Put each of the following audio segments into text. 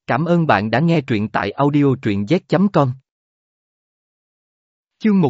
Cảm ơn bạn đã nghe truyện tại audio truyện z.com. Chương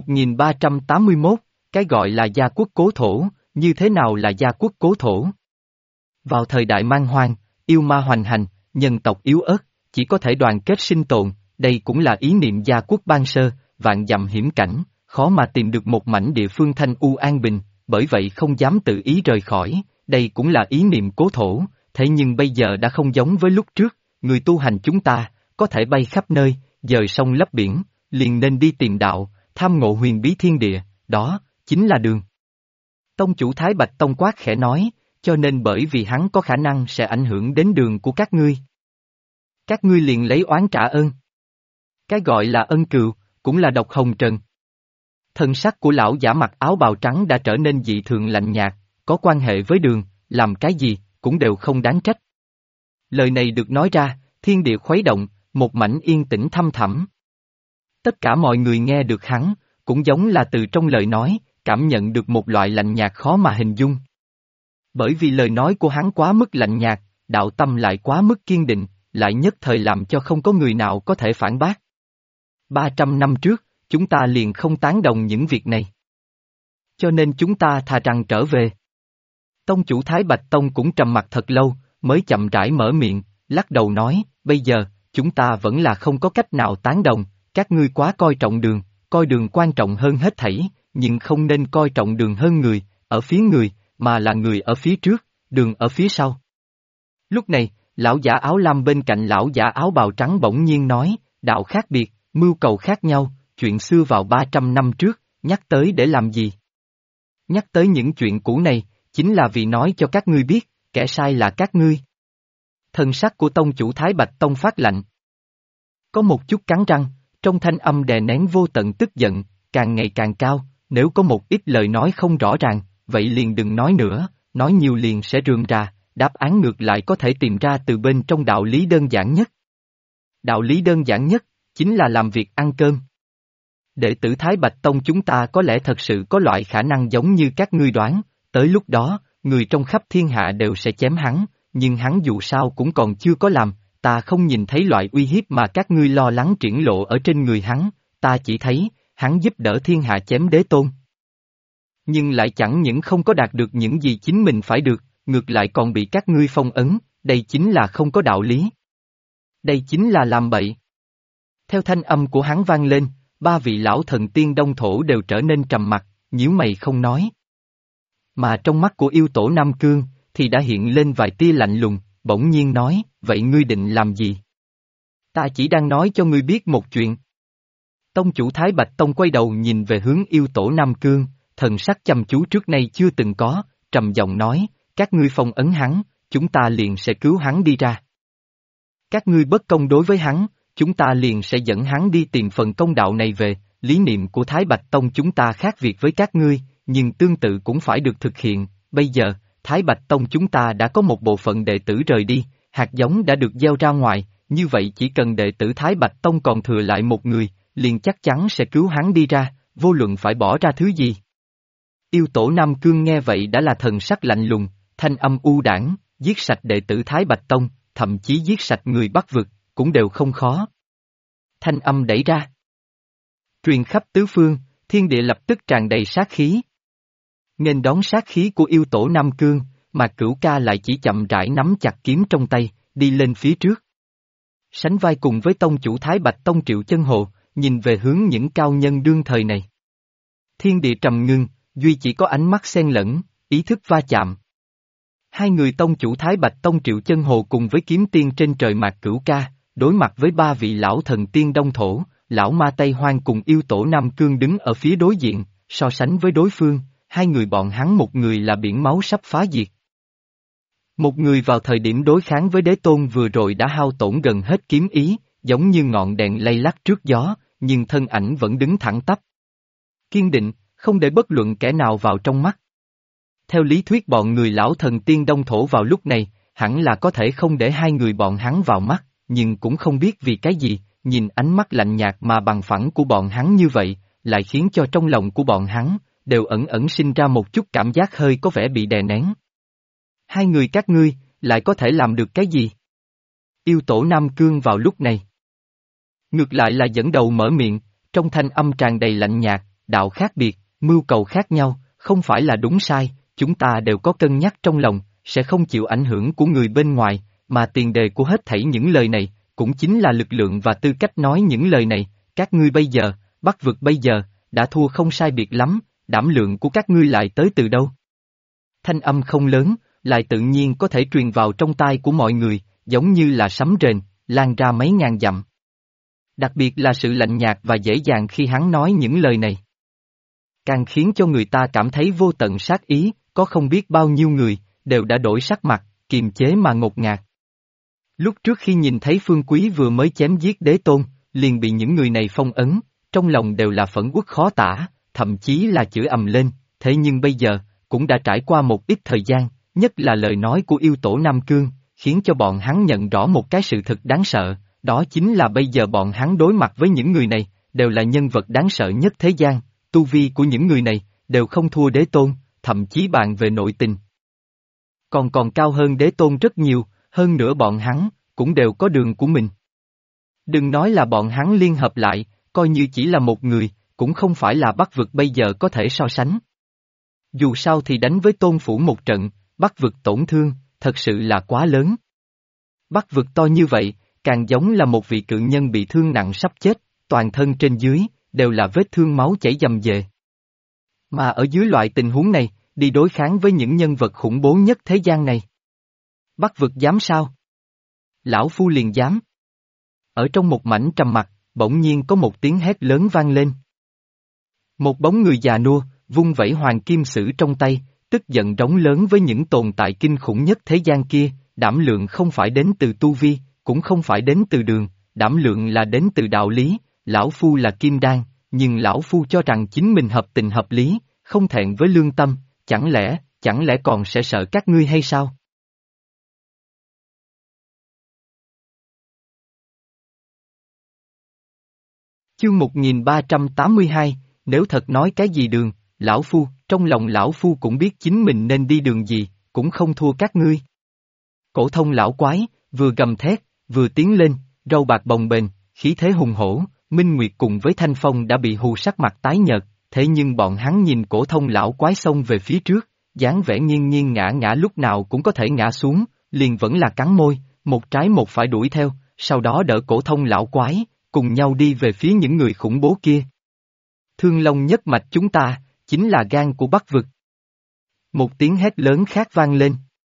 1381, cái gọi là gia quốc cố thổ, như thế nào là gia quốc cố thổ? Vào thời đại man hoang, yêu ma hoành hành, nhân tộc yếu ớt, chỉ có thể đoàn kết sinh tồn, đây cũng là ý niệm gia quốc ban sơ, vạn dặm hiểm cảnh, khó mà tìm được một mảnh địa phương thanh u an bình, bởi vậy không dám tự ý rời khỏi, đây cũng là ý niệm cố thổ, thế nhưng bây giờ đã không giống với lúc trước, người tu hành chúng ta, có thể bay khắp nơi, dời sông lấp biển, liền nên đi tìm đạo, tham ngộ huyền bí thiên địa, đó, chính là đường. Tông chủ Thái Bạch Tông quát khẽ nói, cho nên bởi vì hắn có khả năng sẽ ảnh hưởng đến đường của các ngươi. Các ngươi liền lấy oán trả ơn. Cái gọi là ân cừu, cũng là độc hồng trần. Thân sắc của lão giả mặc áo bào trắng đã trở nên dị thường lạnh nhạt, có quan hệ với đường, làm cái gì, cũng đều không đáng trách. Lời này được nói ra, thiên địa khuấy động, một mảnh yên tĩnh thăm thẳm. Tất cả mọi người nghe được hắn, cũng giống là từ trong lời nói, cảm nhận được một loại lạnh nhạt khó mà hình dung. Bởi vì lời nói của hắn quá mức lạnh nhạt, đạo tâm lại quá mức kiên định, lại nhất thời làm cho không có người nào có thể phản bác. 300 năm trước, chúng ta liền không tán đồng những việc này. Cho nên chúng ta thà rằng trở về. Tông chủ Thái Bạch Tông cũng trầm mặc thật lâu, mới chậm rãi mở miệng, lắc đầu nói, bây giờ, chúng ta vẫn là không có cách nào tán đồng, các ngươi quá coi đường quan trọng hơn hết thảy, nhưng không nên coi trọng đường hơn người, ở phía người, mà là người ở phía trước, đường ở phía sau. Lúc này, lão giả áo lam bên cạnh lão giả áo bào trắng bỗng nhiên nói, đạo khác biệt, mưu cầu khác nhau, chuyện xưa vào 300 năm trước, nhắc tới để làm gì? Nhắc tới những chuyện cũ này, chính là vì nói cho các ngươi biết, kẻ sai là các ngươi. Thần sắc của tông chủ Thái Bạch Tông phát lạnh. Có một chút cắn răng, trong thanh âm đè nén vô tận tức giận, càng ngày càng cao, nếu có một ít lời nói không rõ ràng, vậy liền đừng nói nữa, nói nhiều liền sẽ rườm rà, đáp án ngược lại có thể tìm ra từ bên trong đạo lý đơn giản nhất. Đạo lý đơn giản nhất, chính là làm việc ăn cơm. Đệ tử Thái Bạch Tông chúng ta có lẽ thật sự có loại khả năng giống như các ngươi đoán, tới lúc đó, người trong khắp thiên hạ đều sẽ chém hắn, nhưng hắn dù sao cũng còn chưa có làm, ta không nhìn thấy loại uy hiếp mà các ngươi lo lắng triển lộ ở trên người hắn, ta chỉ thấy, hắn giúp đỡ thiên hạ chém đế tôn. Nhưng lại chẳng những không có đạt được những gì chính mình phải được, ngược lại còn bị các ngươi phong ấn, đây chính là không có đạo lý. Đây chính là làm bậy. Theo thanh âm của hắn vang lên, ba vị lão thần tiên đông thổ đều trở nên trầm mặc, nhíu mày không nói. Mà trong mắt của yêu tổ Nam Cương, thì đã hiện lên vài tia lạnh lùng, bỗng nhiên nói, vậy ngươi định làm gì? Ta chỉ đang nói cho ngươi biết một chuyện. Tông chủ Thái Bạch Tông quay đầu nhìn về hướng yêu tổ Nam Cương, thần sắc chăm chú trước nay chưa từng có, trầm giọng nói, các ngươi phong ấn hắn, chúng ta liền sẽ cứu hắn đi ra. Các ngươi bất công đối với hắn, chúng ta liền sẽ dẫn hắn đi tìm phần công đạo này về, lý niệm của Thái Bạch Tông chúng ta khác biệt với các ngươi, nhưng tương tự cũng phải được thực hiện, bây giờ, Thái Bạch Tông chúng ta đã có một bộ phận đệ tử rời đi, hạt giống đã được gieo ra ngoài, như vậy chỉ cần đệ tử Thái Bạch Tông còn thừa lại một người, liền chắc chắn sẽ cứu hắn đi ra, vô luận phải bỏ ra thứ gì. Yêu tổ Nam Cương nghe vậy đã là thần sắc lạnh lùng, thanh âm u đảng, giết sạch đệ tử Thái Bạch Tông, thậm chí giết sạch người Bắc vực, cũng đều không khó. Thanh âm đẩy ra. Truyền khắp tứ phương, thiên địa lập tức tràn đầy sát khí. Nghênh đón sát khí của yêu tổ Nam Cương, mà Cửu Ca lại chỉ chậm rãi nắm chặt kiếm trong tay, đi lên phía trước. Sánh vai cùng với tông chủ Thái Bạch Tông Triệu Chân Hồ, nhìn về hướng những cao nhân đương thời này. Thiên địa trầm ngưng, duy chỉ có ánh mắt xen lẫn, ý thức va chạm. Hai người tông chủ Thái Bạch Tông Triệu Chân Hồ cùng với kiếm tiên trên trời Mạc Cửu Ca, đối mặt với ba vị lão thần tiên Đông Thổ, lão ma Tây Hoang cùng yêu tổ Nam Cương đứng ở phía đối diện, so sánh với đối phương, hai người bọn hắn một người là biển máu sắp phá diệt. Một người vào thời điểm đối kháng với đế tôn vừa rồi đã hao tổn gần hết kiếm ý, giống như ngọn đèn lay lắc trước gió, nhưng thân ảnh vẫn đứng thẳng tắp. Kiên định, không để bất luận kẻ nào vào trong mắt. Theo lý thuyết bọn người lão thần tiên Đông Thổ vào lúc này, hẳn là có thể không để hai người bọn hắn vào mắt, nhưng cũng không biết vì cái gì, nhìn ánh mắt lạnh nhạt mà bằng phẳng của bọn hắn như vậy, lại khiến cho trong lòng của bọn hắn, đều ẩn ẩn sinh ra một chút cảm giác hơi có vẻ bị đè nén. Hai người các ngươi, lại có thể làm được cái gì? Yêu tổ Nam Cương vào lúc này ngược lại là dẫn đầu mở miệng, trong thanh âm tràn đầy lạnh nhạt, đạo khác biệt, mưu cầu khác nhau, không phải là đúng sai, chúng ta đều có cân nhắc trong lòng, sẽ không chịu ảnh hưởng của người bên ngoài, mà tiền đề của hết thảy những lời này, cũng chính là lực lượng và tư cách nói những lời này, các ngươi bây giờ, Bắc vực bây giờ, đã thua không sai biệt lắm, đảm lượng của các ngươi lại tới từ đâu? Thanh âm không lớn, lại tự nhiên có thể truyền vào trong tai của mọi người, giống như là sấm rền, lan ra mấy ngàn dặm. Đặc biệt là sự lạnh nhạt và dễ dàng khi hắn nói những lời này. Càng khiến cho người ta cảm thấy vô tận sát ý, có không biết bao nhiêu người, đều đã đổi sắc mặt, kiềm chế mà ngột ngạt. Lúc trước khi nhìn thấy Phương Quý vừa mới chém giết đế tôn, liền bị những người này phong ấn, trong lòng đều là phẫn uất khó tả, thậm chí là chửi ầm lên, thế nhưng bây giờ, cũng đã trải qua một ít thời gian, nhất là lời nói của yêu tổ Nam Cương, khiến cho bọn hắn nhận rõ một cái sự thật đáng sợ, đó chính là bây giờ bọn hắn đối mặt với những người này, đều là nhân vật đáng sợ nhất thế gian, tu vi của những người này, đều không thua đế tôn, thậm chí bàn về nội tình. Còn cao hơn đế tôn rất nhiều, hơn nữa bọn hắn, cũng đều có đường của mình. Đừng nói là bọn hắn liên hợp lại, coi như chỉ là một người, cũng không phải là Bắc vực bây giờ có thể so sánh. Dù sao thì đánh với tôn phủ một trận, Bắc vực tổn thương, thật sự là quá lớn. Bắc vực to như vậy, càng giống là một vị cự nhân bị thương nặng sắp chết, toàn thân trên dưới, đều là vết thương máu chảy dầm dề. Mà ở dưới loại tình huống này, đi đối kháng với những nhân vật khủng bố nhất thế gian này. Bắc vực dám sao? Lão Phu liền dám. Ở trong một mảnh trầm mặc, bỗng nhiên có một tiếng hét lớn vang lên. Một bóng người già nua, vung vẩy hoàng kim sử trong tay, tức giận rống lớn với những tồn tại kinh khủng nhất thế gian kia, đảm lượng không phải đến từ tu vi, cũng không phải đến từ đường, đảm lượng là đến từ đạo lý, lão Phu là kim đan, nhưng lão Phu cho rằng chính mình hợp tình hợp lý, không thẹn với lương tâm, chẳng lẽ còn sẽ sợ các ngươi hay sao? Chương 1382, nếu thật nói cái gì đường, lão Phu, trong lòng lão Phu cũng biết chính mình nên đi đường gì, cũng không thua các ngươi. Cổ thông lão quái, vừa gầm thét, vừa tiến lên, râu bạc bồng bềnh, khí thế hùng hổ, Minh Nguyệt cùng với Thanh Phong đã bị hù sắc mặt tái nhợt, thế nhưng bọn hắn nhìn cổ thông lão quái xông về phía trước, dáng vẻ nghiêng nghiêng ngã ngã lúc nào cũng có thể ngã xuống, liền vẫn là cắn môi, một trái một phải đuổi theo, sau đó đỡ cổ thông lão quái, cùng nhau đi về phía những người khủng bố kia. Thương Long nhất mạch chúng ta, chính là gan của Bắc vực. Một tiếng hét lớn khác vang lên.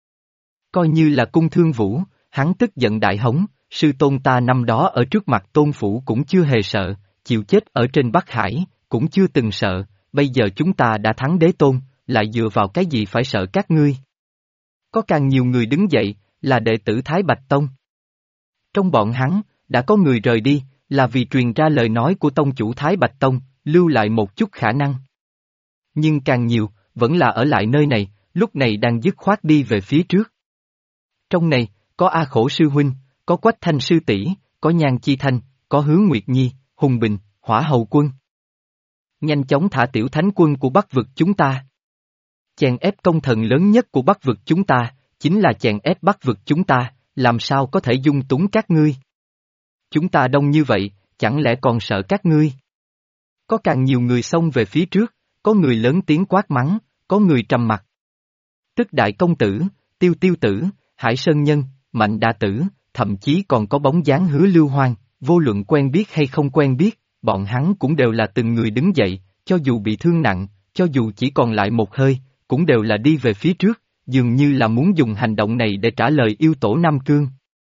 Coi như là cung Thương Vũ, hắn tức giận đại hống, sư tôn ta năm đó ở trước mặt tôn phủ cũng chưa hề sợ, chịu chết ở trên Bắc Hải, cũng chưa từng sợ, bây giờ chúng ta đã thắng đế tôn, lại dựa vào cái gì phải sợ các ngươi. Có càng nhiều người đứng dậy, là đệ tử Thái Bạch Tông. Trong bọn hắn, đã có người rời đi, là vì truyền ra lời nói của tông chủ Thái Bạch Tông, lưu lại một chút khả năng. Nhưng càng nhiều, vẫn là ở lại nơi này, lúc này đang dứt khoát đi về phía trước. Trong này, có A Khổ Sư Huynh, có Quách Thanh Sư Tỷ, có Nhan Chi Thanh, có Hướng Nguyệt Nhi, Hùng Bình, Hỏa Hầu Quân. Nhanh chóng thả tiểu thánh quân của Bắc vực chúng ta. Chèn ép công thần lớn nhất của Bắc vực chúng ta, chính là chèn ép Bắc vực chúng ta, làm sao có thể dung túng các ngươi. Chúng ta đông như vậy, chẳng lẽ còn sợ các ngươi? Có càng nhiều người xông về phía trước, có người lớn tiếng quát mắng, có người trầm mặc. Tức đại công tử, tiêu tiêu tử, Hải Sơn Nhân, Mạnh Đa Tử, thậm chí còn có bóng dáng Hứa Lưu Hoang, vô luận quen biết hay không quen biết, bọn hắn cũng đều là từng người đứng dậy, cho dù bị thương nặng, cho dù chỉ còn lại một hơi, cũng đều là đi về phía trước, dường như là muốn dùng hành động này để trả lời yêu tổ Nam Cương.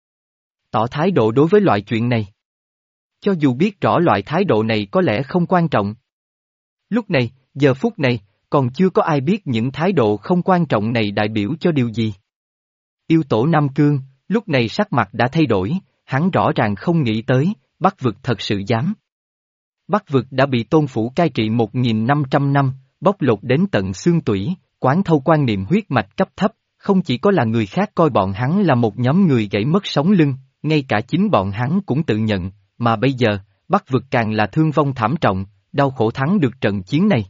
Tỏ thái độ đối với loại chuyện này. Cho dù biết rõ loại thái độ này có lẽ không quan trọng. Lúc này, giờ phút này, còn chưa có ai biết những thái độ không quan trọng này đại biểu cho điều gì. Yêu tổ Nam Cương, lúc này sắc mặt đã thay đổi, hắn rõ ràng không nghĩ tới, Bắc vực thật sự dám. Bắc vực đã bị tôn phủ cai trị 1.500 năm, bóc lột đến tận xương tủy, quán thâu quan niệm huyết mạch cấp thấp, không chỉ có là người khác coi bọn hắn là một nhóm người gãy mất sống lưng, ngay cả chính bọn hắn cũng tự nhận, mà bây giờ, Bắc vực càng là thương vong thảm trọng, đau khổ thắng được trận chiến này.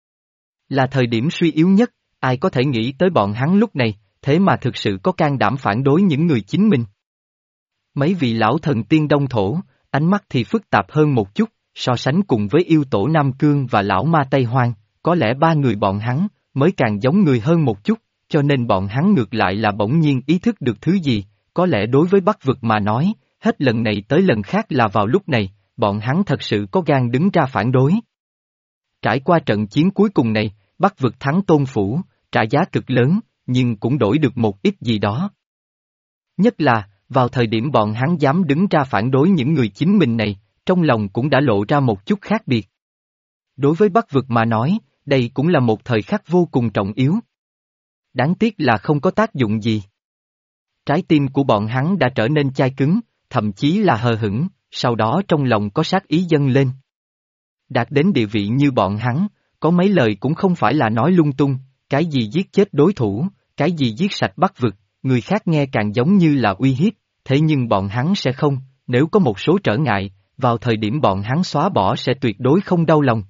Là thời điểm suy yếu nhất, ai có thể nghĩ tới bọn hắn lúc này, thế mà thực sự có can đảm phản đối những người chính mình. Mấy vị lão thần tiên Đông Thổ, ánh mắt thì phức tạp hơn một chút, so sánh cùng với yêu tổ Nam Cương và lão ma Tây Hoang, có lẽ ba người bọn hắn mới càng giống người hơn một chút, cho nên bọn hắn ngược lại là bỗng nhiên ý thức được thứ gì, có lẽ đối với Bắc vực mà nói, hết lần này tới lần khác là vào lúc này, bọn hắn thật sự có gan đứng ra phản đối. Trải qua trận chiến cuối cùng này, Bắc vực thắng Tôn Phủ, trả giá cực lớn, nhưng cũng đổi được một ít gì đó. Nhất là, vào thời điểm bọn hắn dám đứng ra phản đối những người chính mình này, trong lòng cũng đã lộ ra một chút khác biệt. Đối với Bắc vực mà nói, đây cũng là một thời khắc vô cùng trọng yếu. Đáng tiếc là không có tác dụng gì. Trái tim của bọn hắn đã trở nên chai cứng, thậm chí là hờ hững, sau đó trong lòng có sát ý dâng lên. Đạt đến địa vị như bọn hắn, có mấy lời cũng không phải là nói lung tung, cái gì giết chết đối thủ, cái gì giết sạch Bắc vực, người khác nghe càng giống như là uy hiếp, thế nhưng bọn hắn sẽ không, nếu có một số trở ngại, vào thời điểm bọn hắn xóa bỏ sẽ tuyệt đối không đau lòng.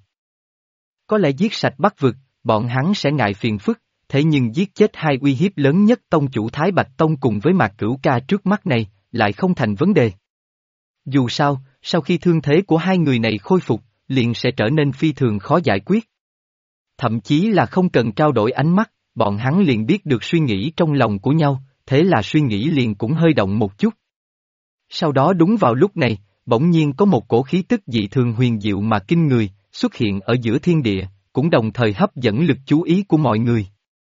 Có lẽ giết sạch Bắc vực, bọn hắn sẽ ngại phiền phức, thế nhưng giết chết hai uy hiếp lớn nhất tông chủ Thái Bạch Tông cùng với Mạc Cửu Ca trước mắt này, lại không thành vấn đề. Dù sao, sau khi thương thế của hai người này khôi phục, liền sẽ trở nên phi thường khó giải quyết. Thậm chí là không cần trao đổi ánh mắt, bọn hắn liền biết được suy nghĩ trong lòng của nhau, thế là suy nghĩ liền cũng hơi động một chút. Sau đó đúng vào lúc này, bỗng nhiên có một cổ khí tức dị thường huyền diệu mà kinh người, xuất hiện ở giữa thiên địa, cũng đồng thời hấp dẫn lực chú ý của mọi người.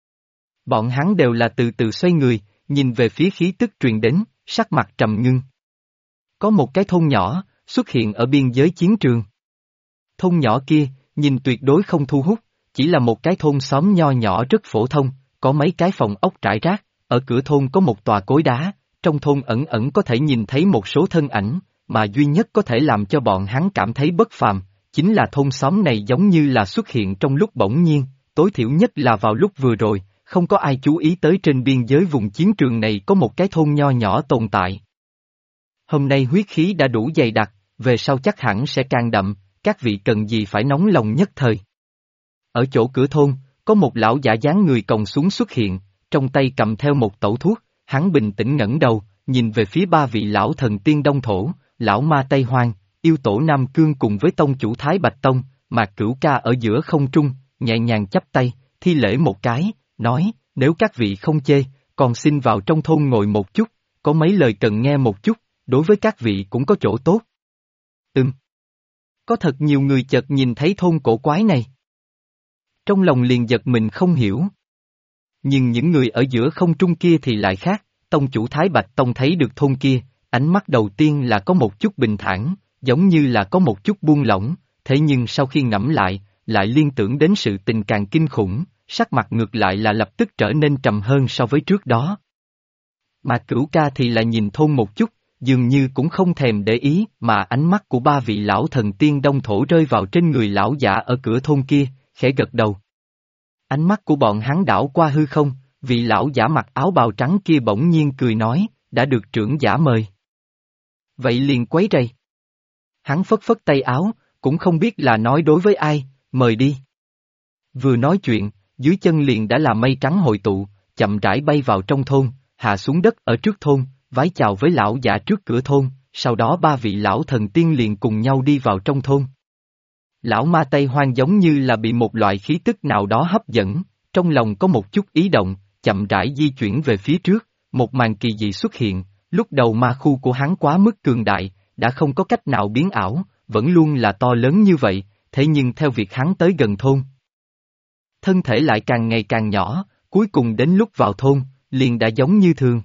Bọn hắn đều là từ từ xoay người, nhìn về phía khí tức truyền đến, sắc mặt trầm ngưng. Có một cái thôn nhỏ, xuất hiện ở biên giới chiến trường. Thôn nhỏ kia, nhìn tuyệt đối không thu hút, chỉ là một cái thôn xóm nho nhỏ rất phổ thông, có mấy cái phòng ốc trải rác, ở cửa thôn có một tòa cối đá, trong thôn ẩn ẩn có thể nhìn thấy một số thân ảnh, mà duy nhất có thể làm cho bọn hắn cảm thấy bất phàm, chính là thôn xóm này giống như là xuất hiện trong lúc bỗng nhiên, tối thiểu nhất là vào lúc vừa rồi, không có ai chú ý tới trên biên giới vùng chiến trường này có một cái thôn nho nhỏ tồn tại. Hôm nay huyết khí đã đủ dày đặc, về sau chắc hẳn sẽ càng đậm, các vị cần gì phải nóng lòng nhất thời. Ở chỗ cửa thôn, có một lão giả dáng người còng xuống xuất hiện, trong tay cầm theo một tẩu thuốc, hắn bình tĩnh ngẩng đầu, nhìn về phía ba vị lão thần tiên Đông Thổ, lão ma Tây Hoang, yêu tổ Nam Cương cùng với tông chủ Thái Bạch Tông, Mạc Cửu Ca ở giữa không trung, nhẹ nhàng chắp tay, thi lễ một cái, nói, nếu các vị không chê, còn xin vào trong thôn ngồi một chút, có mấy lời cần nghe một chút, đối với các vị cũng có chỗ tốt. Có thật nhiều người chợt nhìn thấy thôn cổ quái này. Trong lòng liền giật mình không hiểu. Nhưng những người ở giữa không trung kia thì lại khác, tông chủ Thái Bạch Tông thấy được thôn kia, ánh mắt đầu tiên là có một chút bình thản, giống như là có một chút buông lỏng, thế nhưng sau khi ngẫm lại liên tưởng đến sự tình càng kinh khủng, sắc mặt ngược lại là lập tức trở nên trầm hơn so với trước đó. Mà Cửu Ca thì là nhìn thôn một chút, dường như cũng không thèm để ý mà ánh mắt của ba vị lão thần tiên Đông Thổ rơi vào trên người lão giả ở cửa thôn kia, khẽ gật đầu. Ánh mắt của bọn hắn đảo qua hư không, vị lão giả mặc áo bào trắng kia bỗng nhiên cười nói, đã được trưởng giả mời. Vậy liền quấy rầy. Hắn phất phất tay áo, cũng không biết là nói đối với ai, mời đi. Vừa nói chuyện, dưới chân liền đã là mây trắng hội tụ, chậm rãi bay vào trong thôn, hạ xuống đất ở trước thôn, vái chào với lão giả trước cửa thôn, sau đó ba vị lão thần tiên liền cùng nhau đi vào trong thôn. Lão ma Tây Hoang giống như là bị một loại khí tức nào đó hấp dẫn, trong lòng có một chút ý động, chậm rãi di chuyển về phía trước, một màn kỳ dị xuất hiện, lúc đầu ma khu của hắn quá mức cường đại, đã không có cách nào biến ảo, vẫn luôn là to lớn như vậy, thế nhưng theo việc hắn tới gần thôn, thân thể lại càng ngày càng nhỏ, cuối cùng đến lúc vào thôn, liền đã giống như thường.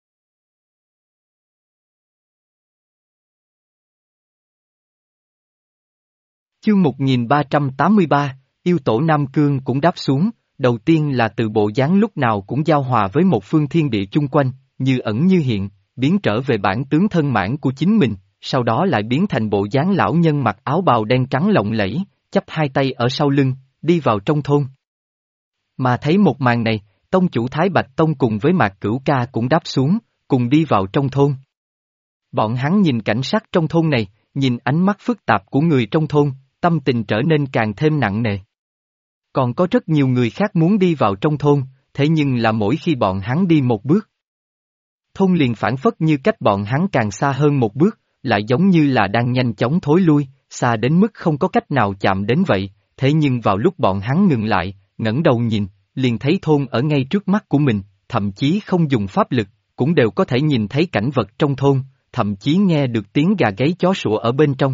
Chương 1383, yêu tổ Nam Cương cũng đáp xuống, đầu tiên là từ bộ dáng lúc nào cũng giao hòa với một phương thiên địa chung quanh, như ẩn như hiện, biến trở về bản tướng thân mãn của chính mình, sau đó lại biến thành bộ dáng lão nhân mặc áo bào đen trắng lộng lẫy, chắp hai tay ở sau lưng, đi vào trong thôn. Mà thấy một màn này, tông chủ Thái Bạch Tông cùng với Mạc Cửu Ca cũng đáp xuống, cùng đi vào trong thôn. Bọn hắn nhìn cảnh sắc trong thôn này, nhìn ánh mắt phức tạp của người trong thôn, tâm tình trở nên càng thêm nặng nề. Còn có rất nhiều người khác muốn đi vào trong thôn, thế nhưng là mỗi khi bọn hắn đi một bước, Thôn liền phảng phất như cách bọn hắn càng xa hơn một bước, lại giống như là đang nhanh chóng thối lui, xa đến mức không có cách nào chạm đến vậy, thế nhưng vào lúc bọn hắn ngừng lại, ngẩng đầu nhìn, liền thấy thôn ở ngay trước mắt của mình, thậm chí không dùng pháp lực, cũng đều có thể nhìn thấy cảnh vật trong thôn, thậm chí nghe được tiếng gà gáy chó sủa ở bên trong.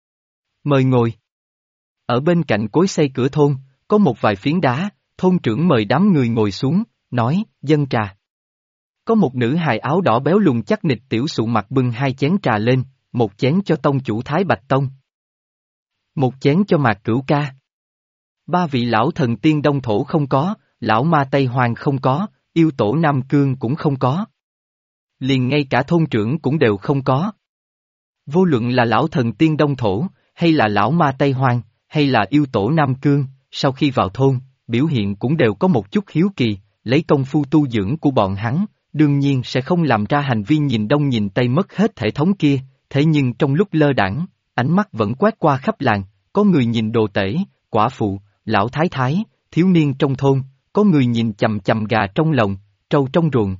Mời ngồi. Ở bên cạnh cối xây cửa thôn, có một vài phiến đá, thôn trưởng mời đám người ngồi xuống, nói, dâng trà. Có một nữ hài áo đỏ béo lùn chắc nịch tiểu sụ mặt bưng hai chén trà lên, một chén cho tông chủ Thái Bạch Tông. Một chén cho Mạc Cửu Ca. Ba vị lão thần tiên Đông Thổ không có, lão ma Tây Hoàng không có, yêu tổ Nam Cương cũng không có. Liền ngay cả thôn trưởng cũng đều không có. Vô luận là lão thần tiên Đông Thổ, hay là lão ma Tây Hoàng, hay là yêu tổ Nam Cương, sau khi vào thôn, biểu hiện cũng đều có một chút hiếu kỳ, lấy công phu tu dưỡng của bọn hắn, đương nhiên sẽ không làm ra hành vi nhìn đông nhìn tây mất hết thể thống kia, thế nhưng trong lúc lơ đãng, ánh mắt vẫn quét qua khắp làng, có người nhìn đồ tể, quả phụ, lão thái thái, thiếu niên trong thôn, có người nhìn chằm chằm gà trong lồng, trâu trong ruộng.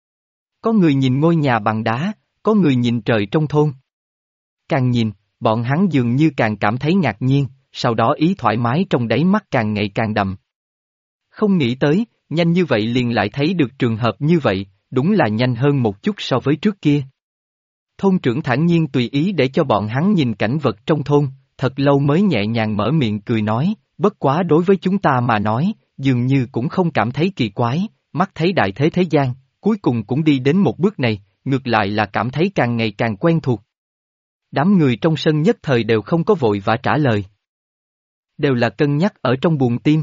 Có người nhìn ngôi nhà bằng đá, có người nhìn trời trong thôn. Càng nhìn, bọn hắn dường như càng cảm thấy ngạc nhiên, sau đó ý thoải mái trong đáy mắt càng ngày càng đậm. Không nghĩ tới, nhanh như vậy liền lại thấy được trường hợp như vậy, đúng là nhanh hơn một chút so với trước kia. Thôn trưởng thản nhiên tùy ý để cho bọn hắn nhìn cảnh vật trong thôn, thật lâu mới nhẹ nhàng mở miệng cười nói, bất quá đối với chúng ta mà nói, dường như cũng không cảm thấy kỳ quái, mắt thấy đại thế thế gian, cuối cùng cũng đi đến một bước này, ngược lại là cảm thấy càng ngày càng quen thuộc. Đám người trong sân nhất thời đều không có vội vã trả lời. Đều là cân nhắc ở trong buồng tim.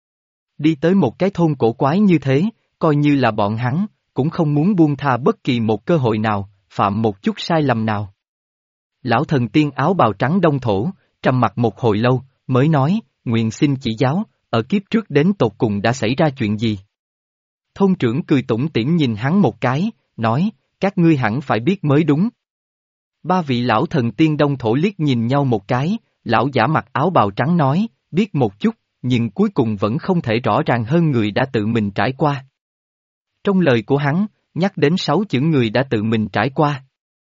Đi tới một cái thôn cổ quái như thế, coi như là bọn hắn, cũng không muốn buông tha bất kỳ một cơ hội nào, phạm một chút sai lầm nào. Lão thần tiên áo bào trắng Đông Thổ, trầm mặc một hồi lâu, mới nói, nguyện xin chỉ giáo, ở kiếp trước đến tột cùng đã xảy ra chuyện gì? Thôn trưởng cười tủm tỉm nhìn hắn một cái, nói, các ngươi hẳn phải biết mới đúng. Ba vị lão thần tiên Đông Thổ liếc nhìn nhau một cái, lão giả mặc áo bào trắng nói, biết một chút, nhưng cuối cùng vẫn không thể rõ ràng hơn người đã tự mình trải qua. Trong lời của hắn, nhắc đến 6 chữ người đã tự mình trải qua.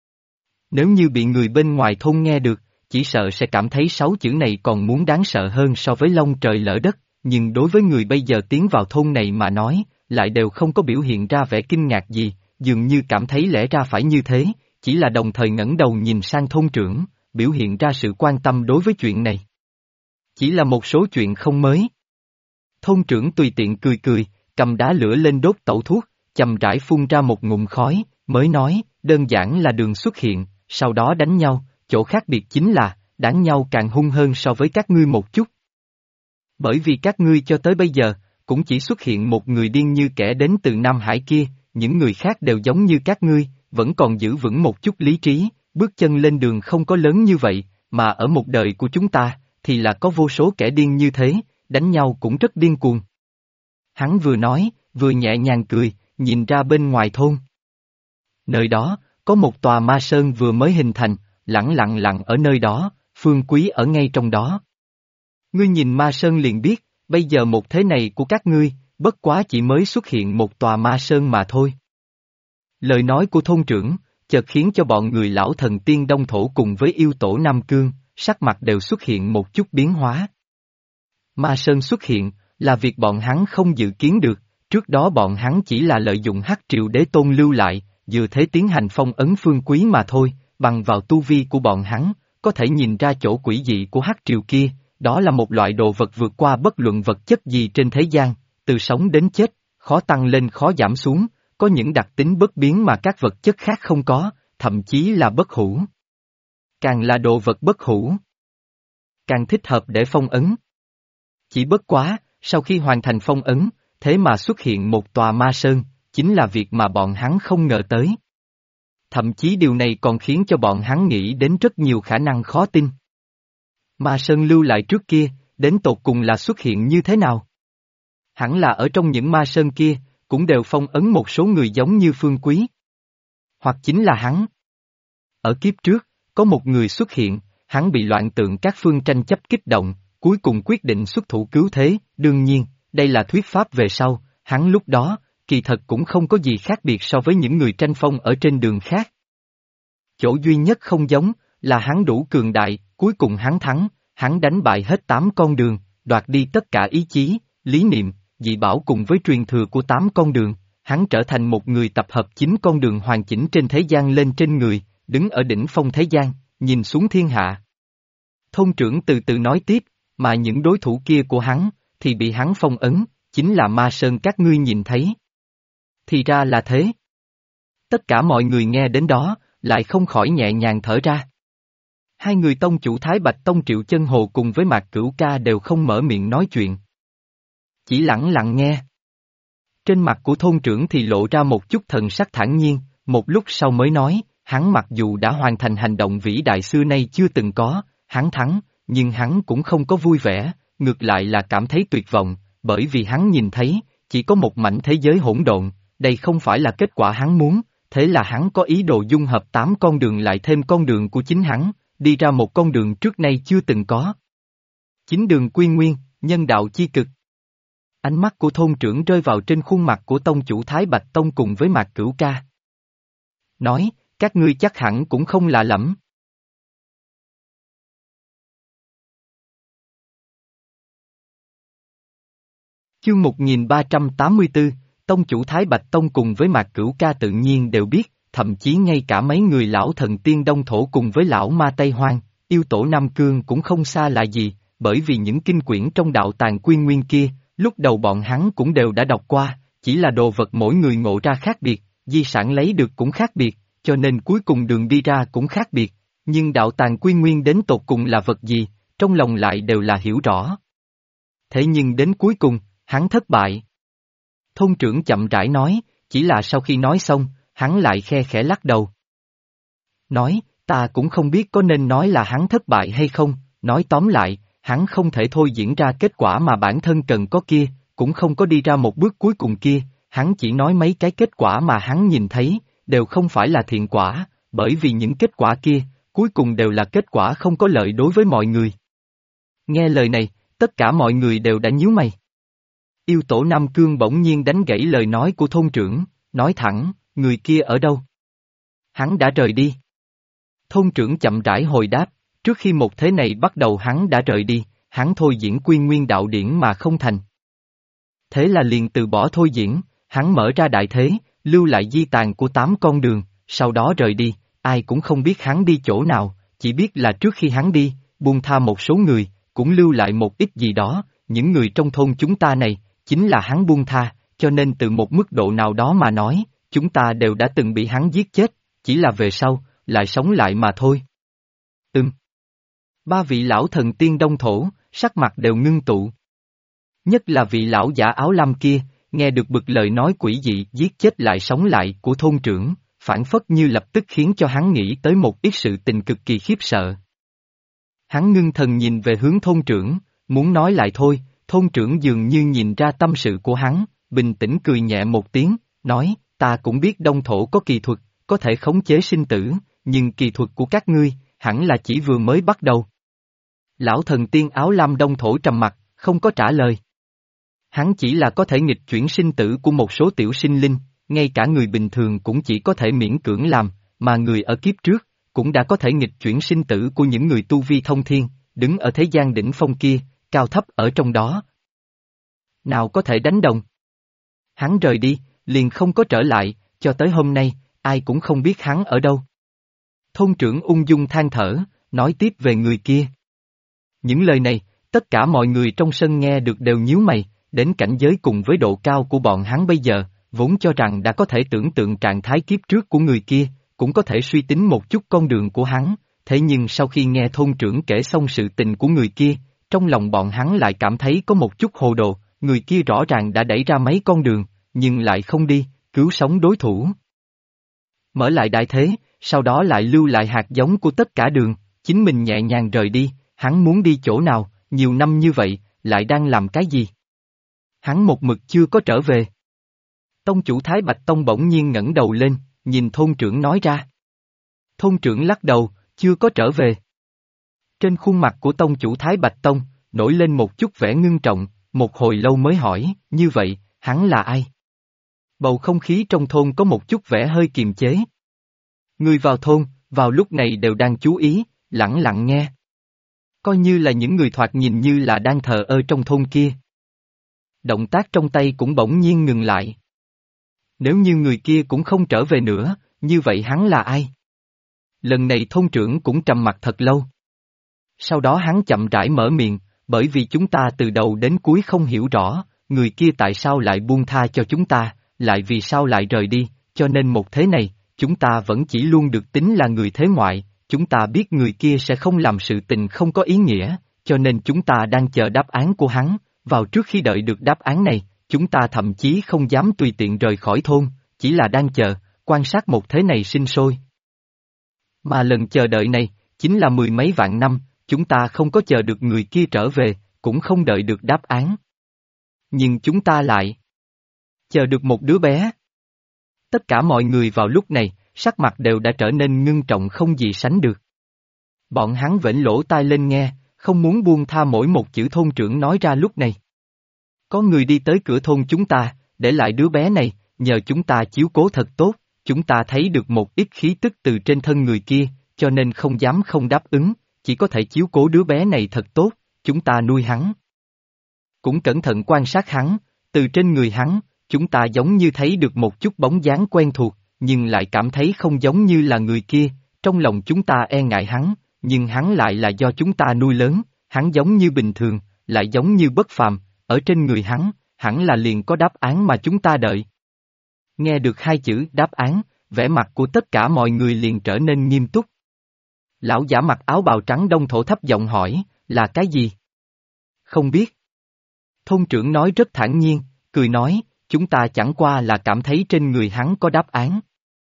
Nếu như bị người bên ngoài thôn nghe được, chỉ sợ sẽ cảm thấy 6 chữ này còn muốn đáng sợ hơn so với long trời lỡ đất, nhưng đối với người bây giờ tiến vào thôn này mà nói, lại đều không có biểu hiện ra vẻ kinh ngạc gì, dường như cảm thấy lẽ ra phải như thế, chỉ là đồng thời ngẩng đầu nhìn sang thôn trưởng, biểu hiện ra sự quan tâm đối với chuyện này. Chỉ là một số chuyện không mới. Thôn trưởng tùy tiện cười cười, cầm đá lửa lên đốt tẩu thuốc, chậm rãi phun ra một ngụm khói, mới nói, đơn giản là đường xuất hiện, sau đó đánh nhau, chỗ khác biệt chính là, đánh nhau càng hung hơn so với các ngươi một chút. Bởi vì các ngươi cho tới bây giờ, cũng chỉ xuất hiện một người điên như kẻ đến từ Nam Hải kia, những người khác đều giống như các ngươi, vẫn còn giữ vững một chút lý trí, bước chân lên đường không có lớn như vậy, mà ở một đời của chúng ta, thì là có vô số kẻ điên như thế, đánh nhau cũng rất điên cuồng. Hắn vừa nói, vừa nhẹ nhàng cười, nhìn ra bên ngoài thôn. Nơi đó, có một tòa ma sơn vừa mới hình thành, lặng ở nơi đó, Phương Quý ở ngay trong đó. Ngươi nhìn ma sơn liền biết, bây giờ một thế này của các ngươi, bất quá chỉ mới xuất hiện một tòa ma sơn mà thôi. Lời nói của thôn trưởng, chợt khiến cho bọn người lão thần tiên Đông Thổ cùng với yêu tổ Nam Cương, sắc mặt đều xuất hiện một chút biến hóa. Ma sơn xuất hiện, là việc bọn hắn không dự kiến được, trước đó bọn hắn chỉ là lợi dụng Hắc Triệu Đế Tôn lưu lại, vừa thế tiến hành phong ấn Phương Quý mà thôi, bằng vào tu vi của bọn hắn, có thể nhìn ra chỗ quỷ dị của Hắc Triều kia, đó là một loại đồ vật vượt qua bất luận vật chất gì trên thế gian, từ sống đến chết, khó tăng lên khó giảm xuống, có những đặc tính bất biến mà các vật chất khác không có, thậm chí là bất hủ. Càng là đồ vật bất hủ, càng thích hợp để phong ấn. Chỉ bất quá, sau khi hoàn thành phong ấn, thế mà xuất hiện một tòa ma sơn, chính là việc mà bọn hắn không ngờ tới. Thậm chí điều này còn khiến cho bọn hắn nghĩ đến rất nhiều khả năng khó tin. Ma sơn lưu lại trước kia, đến tột cùng là xuất hiện như thế nào? Hẳn là ở trong những ma sơn kia, cũng đều phong ấn một số người giống như Phương Quý. Hoặc chính là hắn. Ở kiếp trước, có một người xuất hiện, hắn bị loạn tượng các phương tranh chấp kích động, cuối cùng quyết định xuất thủ cứu thế, đương nhiên, đây là thuyết pháp về sau, hắn lúc đó, kỳ thật cũng không có gì khác biệt so với những người tranh phong ở trên đường khác. Chỗ duy nhất không giống, là hắn đủ cường đại, cuối cùng hắn thắng, hắn đánh bại hết 8 con đường, đoạt đi tất cả ý chí, lý niệm, dị bảo cùng với truyền thừa của 8 con đường, hắn trở thành một người tập hợp 9 con đường hoàn chỉnh trên thế gian lên trên người, đứng ở đỉnh phong thế gian, nhìn xuống thiên hạ. Thôn trưởng từ từ nói tiếp, mà những đối thủ kia của hắn, thì bị hắn phong ấn, chính là ma sơn các ngươi nhìn thấy. Thì ra là thế. Tất cả mọi người nghe đến đó, lại không khỏi nhẹ nhàng thở ra. Hai người tông chủ Thái Bạch Tông Triệu Chân Hồ cùng với Mạc Cửu Ca đều không mở miệng nói chuyện. Chỉ lặng lặng nghe. Trên mặt của thôn trưởng thì lộ ra một chút thần sắc thản nhiên, một lúc sau mới nói, hắn mặc dù đã hoàn thành hành động vĩ đại xưa nay chưa từng có, hắn thắng, nhưng hắn cũng không có vui vẻ, ngược lại là cảm thấy tuyệt vọng, bởi vì hắn nhìn thấy, chỉ có một mảnh thế giới hỗn độn, đây không phải là kết quả hắn muốn, thế là hắn có ý đồ dung hợp 8 con đường lại thêm con đường của chính hắn, đi ra một con đường trước nay chưa từng có. Chính đường quy nguyên, nhân đạo chi cực. Ánh mắt của thôn trưởng rơi vào trên khuôn mặt của tông chủ Thái Bạch Tông cùng với Mạc Cửu Ca. Nói, các ngươi chắc hẳn cũng không lạ lẫm. Chương 1384, Tông chủ Thái Bạch Tông cùng với Mạc Cửu Ca tự nhiên đều biết, thậm chí ngay cả mấy người lão thần tiên Đông Thổ cùng với lão ma Tây Hoang, yêu tổ Nam Cương cũng không xa lạ gì, bởi vì những kinh quyển trong đạo tàng quy nguyên kia, lúc đầu bọn hắn cũng đều đã đọc qua, chỉ là đồ vật mỗi người ngộ ra khác biệt, di sản lấy được cũng khác biệt, cho nên cuối cùng đường đi ra cũng khác biệt, nhưng đạo tàng quy nguyên đến tột cùng là vật gì, trong lòng lại đều là hiểu rõ. Thế nhưng đến cuối cùng, hắn thất bại. Thôn trưởng chậm rãi nói, chỉ là sau khi nói xong, hắn lại khe khẽ lắc đầu. Nói, ta cũng không biết có nên nói là hắn thất bại hay không, nói tóm lại, hắn không thể thôi diễn ra kết quả mà bản thân cần có kia, cũng không có đi ra một bước cuối cùng kia, hắn chỉ nói mấy cái kết quả mà hắn nhìn thấy, đều không phải là thiện quả, bởi vì những kết quả kia, cuối cùng đều là kết quả không có lợi đối với mọi người. Nghe lời này, tất cả mọi người đều đã nhíu mày. Yêu tổ Nam Cương bỗng nhiên đánh gãy lời nói của thôn trưởng, nói thẳng, người kia ở đâu? Hắn đã rời đi. Thôn trưởng chậm rãi hồi đáp, trước khi một thế này bắt đầu hắn đã rời đi, hắn thôi diễn quy nguyên đạo điển mà không thành. Thế là liền từ bỏ thôi diễn, hắn mở ra đại thế, lưu lại di tàn của 8 con đường, sau đó rời đi, ai cũng không biết hắn đi chỗ nào, chỉ biết là trước khi hắn đi, buông tha một số người, cũng lưu lại một ít gì đó, những người trong thôn chúng ta này, chính là hắn buông tha, cho nên từ một mức độ nào đó mà nói, chúng ta đều đã từng bị hắn giết chết, chỉ là về sau, lại sống lại mà thôi. Ba vị lão thần tiên Đông Thổ, sắc mặt đều ngưng tụ. Nhất là vị lão giả áo lam kia, nghe được bực lời nói quỷ dị giết chết lại sống lại của thôn trưởng, phản phất như lập tức khiến cho hắn nghĩ tới một ít sự tình cực kỳ khiếp sợ. Hắn ngưng thần nhìn về hướng thôn trưởng, muốn nói lại thôi, thôn trưởng dường như nhìn ra tâm sự của hắn, bình tĩnh cười nhẹ một tiếng, nói, ta cũng biết Đông Thổ có kỳ thuật, có thể khống chế sinh tử, nhưng kỳ thuật của các ngươi, hẳn là chỉ vừa mới bắt đầu. Lão thần tiên áo lam Đông Thổ trầm mặt, không có trả lời. Hắn chỉ là có thể nghịch chuyển sinh tử của một số tiểu sinh linh, ngay cả người bình thường cũng chỉ có thể miễn cưỡng làm, mà người ở kiếp trước, cũng đã có thể nghịch chuyển sinh tử của những người tu vi thông thiên, đứng ở thế gian đỉnh phong kia, cao thấp ở trong đó. Nào có thể đánh đồng. Hắn rời đi, liền không có trở lại, cho tới hôm nay, ai cũng không biết hắn ở đâu. Thôn trưởng ung dung than thở, nói tiếp về người kia. Những lời này, tất cả mọi người trong sân nghe được đều nhíu mày, đến cảnh giới cùng với độ cao của bọn hắn bây giờ, vốn cho rằng đã có thể tưởng tượng trạng thái kiếp trước của người kia, cũng có thể suy tính một chút con đường của hắn, thế nhưng sau khi nghe thôn trưởng kể xong sự tình của người kia, trong lòng bọn hắn lại cảm thấy có một chút hồ đồ, người kia rõ ràng đã đẩy ra mấy con đường, nhưng lại không đi, cứu sống đối thủ. Mở lại đại thế, sau đó lại lưu lại hạt giống của tất cả đường, chính mình nhẹ nhàng rời đi, hắn muốn đi chỗ nào, nhiều năm như vậy, lại đang làm cái gì? Hắn một mực chưa có trở về. Tông chủ Thái Bạch Tông bỗng nhiên ngẩng đầu lên, nhìn thôn trưởng nói ra. Thôn trưởng lắc đầu, chưa có trở về. Trên khuôn mặt của tông chủ Thái Bạch Tông, nổi lên một chút vẻ ngưng trọng, một hồi lâu mới hỏi, như vậy, hắn là ai? Bầu không khí trong thôn có một chút vẻ hơi kiềm chế. Người vào thôn, vào lúc này đều đang chú ý, lặng lặng nghe. Coi như là những người thoạt nhìn như là đang thờ ơ trong thôn kia. Động tác trong tay cũng bỗng nhiên ngừng lại. Nếu như người kia cũng không trở về nữa, như vậy hắn là ai? Lần này thôn trưởng cũng trầm mặc thật lâu. Sau đó hắn chậm rãi mở miệng, bởi vì chúng ta từ đầu đến cuối không hiểu rõ, người kia tại sao lại buông tha cho chúng ta, lại vì sao lại rời đi, cho nên một thế này, chúng ta vẫn chỉ luôn được tính là người thế ngoại, chúng ta biết người kia sẽ không làm sự tình không có ý nghĩa, cho nên chúng ta đang chờ đáp án của hắn, vào trước khi đợi được đáp án này, chúng ta thậm chí không dám tùy tiện rời khỏi thôn, chỉ là đang chờ, quan sát một thế này sinh sôi. Mà lần chờ đợi này, chính là mười mấy vạn năm, chúng ta không có chờ được người kia trở về, cũng không đợi được đáp án. Nhưng chúng ta lại chờ được một đứa bé. Tất cả mọi người vào lúc này, sắc mặt đều đã trở nên ngưng trọng không gì sánh được. Bọn hắn vểnh lỗ tai lên nghe, không muốn buông tha mỗi một chữ thôn trưởng nói ra lúc này. Có người đi tới cửa thôn chúng ta, để lại đứa bé này, nhờ chúng ta chiếu cố thật tốt, chúng ta thấy được một ít khí tức từ trên thân người kia, cho nên không dám không đáp ứng, chỉ có thể chiếu cố đứa bé này thật tốt, chúng ta nuôi hắn. Cũng cẩn thận quan sát hắn, từ trên người hắn, chúng ta giống như thấy được một chút bóng dáng quen thuộc, nhưng lại cảm thấy không giống như là người kia, trong lòng chúng ta e ngại hắn, nhưng hắn lại là do chúng ta nuôi lớn, hắn giống như bình thường, lại giống như bất phàm, ở trên người hắn, hẳn là liền có đáp án mà chúng ta đợi. Nghe được hai chữ đáp án, vẻ mặt của tất cả mọi người liền trở nên nghiêm túc. Lão giả mặc áo bào trắng đông thổ thấp giọng hỏi, là cái gì? Không biết. Thôn trưởng nói rất thản nhiên, cười nói, chúng ta chẳng qua là cảm thấy trên người hắn có đáp án.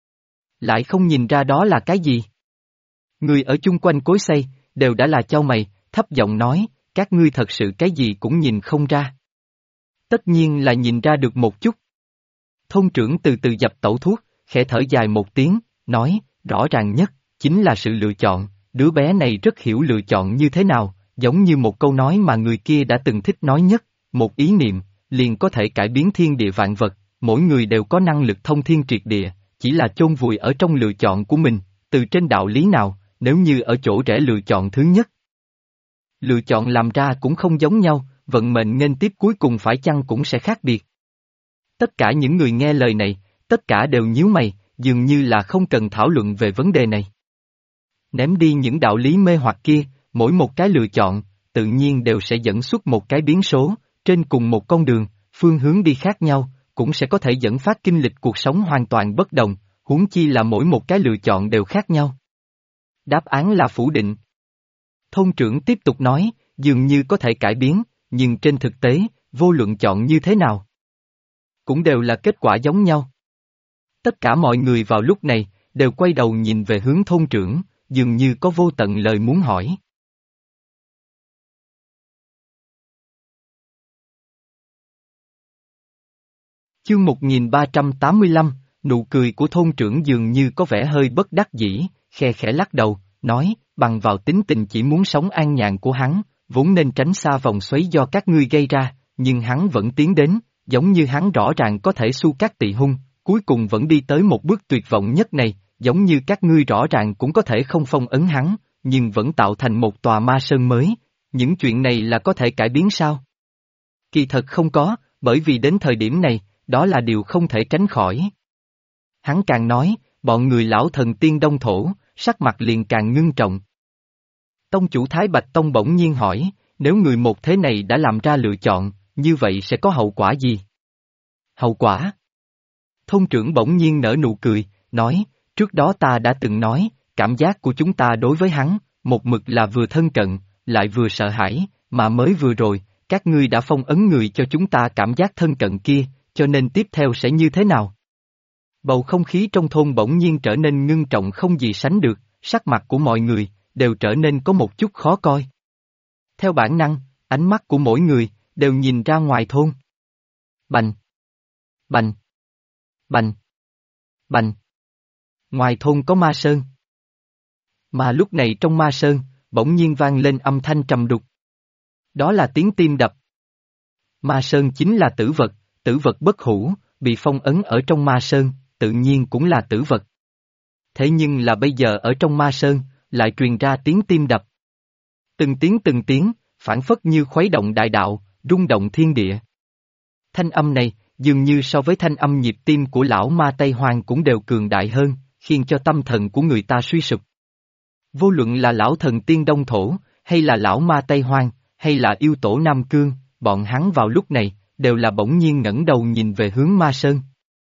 Lại không nhìn ra đó là cái gì? Người ở chung quanh cối xay, đều đã là chau mày, thấp giọng nói, các ngươi thật sự cái gì cũng nhìn không ra. Tất nhiên là nhìn ra được một chút. Thôn trưởng từ từ dập tẩu thuốc, khẽ thở dài một tiếng, nói, rõ ràng nhất, chính là sự lựa chọn, đứa bé này rất hiểu lựa chọn như thế nào, giống như một câu nói mà người kia đã từng thích nói nhất, một ý niệm, liền có thể cải biến thiên địa vạn vật, mỗi người đều có năng lực thông thiên triệt địa, chỉ là chôn vùi ở trong lựa chọn của mình, từ trên đạo lý nào, nếu như ở chỗ rẽ lựa chọn thứ nhất. Lựa chọn làm ra cũng không giống nhau, vận mệnh nên tiếp cuối cùng phải chăng cũng sẽ khác biệt. Tất cả những người nghe lời này, tất cả đều nhíu mày, dường như là không cần thảo luận về vấn đề này. Ném đi những đạo lý mê hoặc kia, mỗi một cái lựa chọn, tự nhiên đều sẽ dẫn xuất một cái biến số, trên cùng một con đường, phương hướng đi khác nhau, cũng sẽ có thể dẫn phát kinh lịch cuộc sống hoàn toàn bất đồng, huống chi là mỗi một cái lựa chọn đều khác nhau. Đáp án là phủ định. Thôn trưởng tiếp tục nói, dường như có thể cải biến, nhưng trên thực tế, vô luận chọn như thế nào, cũng đều là kết quả giống nhau. Tất cả mọi người vào lúc này, đều quay đầu nhìn về hướng thôn trưởng, dường như có vô tận lời muốn hỏi. Chương 1385, nụ cười của thôn trưởng dường như có vẻ hơi bất đắc dĩ, khe khẽ lắc đầu, nói, bằng vào tính tình chỉ muốn sống an nhàn của hắn, vốn nên tránh xa vòng xoáy do các ngươi gây ra, nhưng hắn vẫn tiến đến, giống như hắn rõ ràng có thể xu các tỳ hung, cuối cùng vẫn đi tới một bước tuyệt vọng nhất này, giống như các ngươi rõ ràng cũng có thể không phong ấn hắn, nhưng vẫn tạo thành một tòa ma sơn mới, những chuyện này là có thể cải biến sao? Kỳ thật không có, bởi vì đến thời điểm này, đó là điều không thể tránh khỏi. Hắn càng nói, bọn người lão thần tiên đông thổ, sắc mặt liền càng ngưng trọng. Tông chủ Thái Bạch Tông bỗng nhiên hỏi, nếu người một thế này đã làm ra lựa chọn, như vậy sẽ có hậu quả gì? Hậu quả? Thôn trưởng bỗng nhiên nở nụ cười, nói, trước đó ta đã từng nói, cảm giác của chúng ta đối với hắn, một mực là vừa thân cận, lại vừa sợ hãi, mà mới vừa rồi, các ngươi đã phong ấn người cho chúng ta cảm giác thân cận kia, cho nên tiếp theo sẽ như thế nào? Bầu không khí trong thôn bỗng nhiên trở nên ngưng trọng không gì sánh được, sắc mặt của mọi người, đều trở nên có một chút khó coi. Theo bản năng, ánh mắt của mỗi người, đều nhìn ra ngoài thôn. Bành! Bành! Bành! Bành! Ngoài thôn có ma sơn. Mà lúc này trong ma sơn, bỗng nhiên vang lên âm thanh trầm đục. Đó là tiếng tim đập. Ma sơn chính là tử vật bất hủ, bị phong ấn ở trong ma sơn, tự nhiên cũng là tử vật. Thế nhưng là bây giờ ở trong ma sơn, lại truyền ra tiếng tim đập. Từng tiếng, phảng phất như khuấy động đại đạo, rung động thiên địa. Thanh âm này, dường như so với thanh âm nhịp tim của lão ma Tây Hoang cũng đều cường đại hơn, khiến cho tâm thần của người ta suy sụp. Vô luận là lão thần tiên Đông Thổ, hay là lão ma Tây Hoang, hay là yêu tổ Nam Cương, bọn hắn vào lúc này, đều là bỗng nhiên ngẩng đầu nhìn về hướng ma sơn.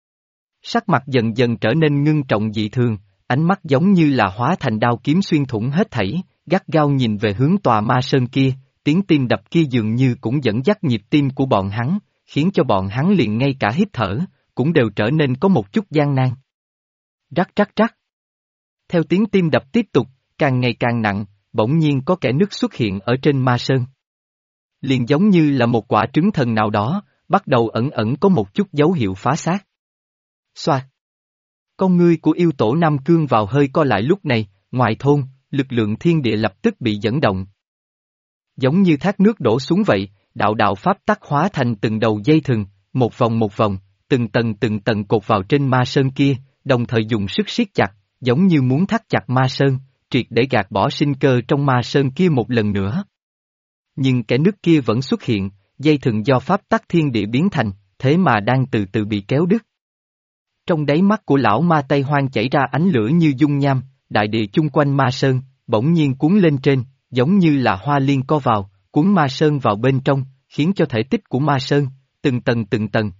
Sắc mặt dần dần trở nên ngưng trọng dị thường, ánh mắt giống như là hóa thành đao kiếm xuyên thủng hết thảy, gắt gao nhìn về hướng tòa ma sơn kia, tiếng tim đập kia dường như cũng dẫn dắt nhịp tim của bọn hắn, khiến cho bọn hắn liền ngay cả hít thở, cũng đều trở nên có một chút gian nan. Rắc rắc rắc. Theo tiếng tim đập tiếp tục, càng ngày càng nặng, bỗng nhiên có kẽ nứt xuất hiện ở trên ma sơn. Liền giống như là một quả trứng thần nào đó, bắt đầu ẩn ẩn có một chút dấu hiệu phá xác. Xoạt. Con ngươi của yêu tổ Nam Cương vào hơi co lại lúc này, ngoài thôn, lực lượng thiên địa lập tức bị dẫn động. Giống như thác nước đổ xuống vậy, đạo đạo pháp tắc hóa thành từng đầu dây thừng, một vòng, từng tầng cột vào trên ma sơn kia, đồng thời dùng sức siết chặt, giống như muốn thắt chặt ma sơn, triệt để gạt bỏ sinh cơ trong ma sơn kia một lần nữa. Nhưng kẻ nước kia vẫn xuất hiện, dây thừng do pháp tắc thiên địa biến thành, thế mà đang từ từ bị kéo đứt. Trong đáy mắt của lão ma Tây Hoang chảy ra ánh lửa như dung nham, đại địa chung quanh ma sơn, bỗng nhiên cuốn lên trên, giống như là hoa liên co vào, cuốn ma sơn vào bên trong, khiến cho thể tích của ma sơn, từng tầng,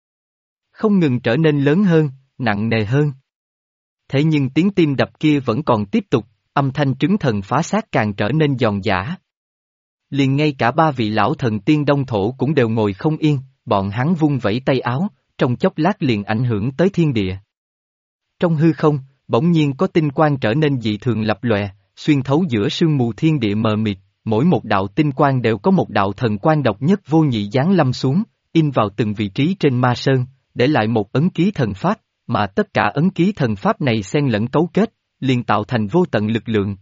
không ngừng trở nên lớn hơn, nặng nề hơn. Thế nhưng tiếng tim đập kia vẫn còn tiếp tục, âm thanh trứng thần phá xác càng trở nên giòn giã. Liền ngay cả ba vị lão thần tiên Đông Thổ cũng đều ngồi không yên, bọn hắn vung vẩy tay áo, trong chốc lát liền ảnh hưởng tới thiên địa. Trong hư không, bỗng nhiên có tinh quang trở nên dị thường lập lòe, xuyên thấu giữa sương mù thiên địa mờ mịt, mỗi một đạo tinh quang đều có một đạo thần quang độc nhất vô nhị giáng lâm xuống, in vào từng vị trí trên ma sơn, để lại một ấn ký thần pháp, mà tất cả ấn ký thần pháp này xen lẫn cấu kết, liền tạo thành vô tận lực lượng.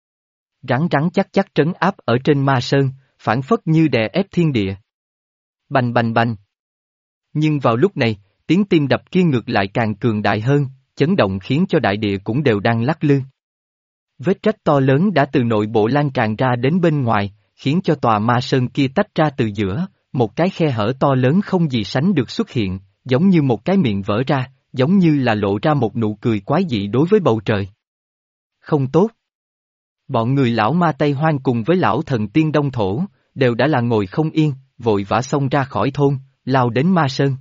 Rắn chắc trấn áp ở trên ma sơn, phảng phất như đè ép thiên địa. Bành. Nhưng vào lúc này, tiếng tim đập kia ngược lại càng cường đại hơn, chấn động khiến cho đại địa cũng đều đang lắc lư. Vết rách to lớn đã từ nội bộ lan tràn ra đến bên ngoài, khiến cho tòa ma sơn kia tách ra từ giữa, một cái khe hở to lớn không gì sánh được xuất hiện, giống như một cái miệng vỡ ra, giống như là lộ ra một nụ cười quái dị đối với bầu trời. Không tốt. Bọn người lão ma Tây Hoang cùng với lão thần tiên Đông Thổ, đều đã là ngồi không yên, vội vã xông ra khỏi thôn, lao đến ma sơn.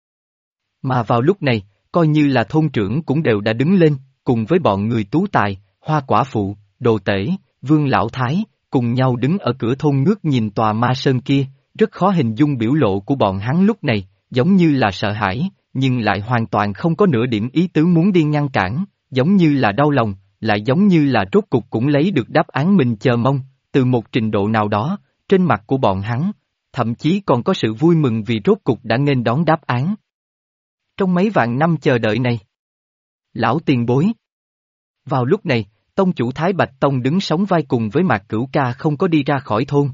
Mà vào lúc này, coi như là thôn trưởng cũng đều đã đứng lên, cùng với bọn người tú tài, hoa quả phụ, đồ tể, vương lão thái, cùng nhau đứng ở cửa thôn ngước nhìn tòa ma sơn kia, rất khó hình dung biểu lộ của bọn hắn lúc này, giống như là sợ hãi, nhưng lại hoàn toàn không có nửa điểm ý tứ muốn đi ngăn cản, giống như là đau lòng, lại giống như là rốt cục cũng lấy được đáp án mình chờ mong, từ một trình độ nào đó, trên mặt của bọn hắn, thậm chí còn có sự vui mừng vì rốt cục đã nghênh đón đáp án. Trong mấy vạn năm chờ đợi này, lão tiền bối. Vào lúc này, tông chủ Thái Bạch Tông đứng sóng vai cùng với Mạc Cửu Ca không có đi ra khỏi thôn.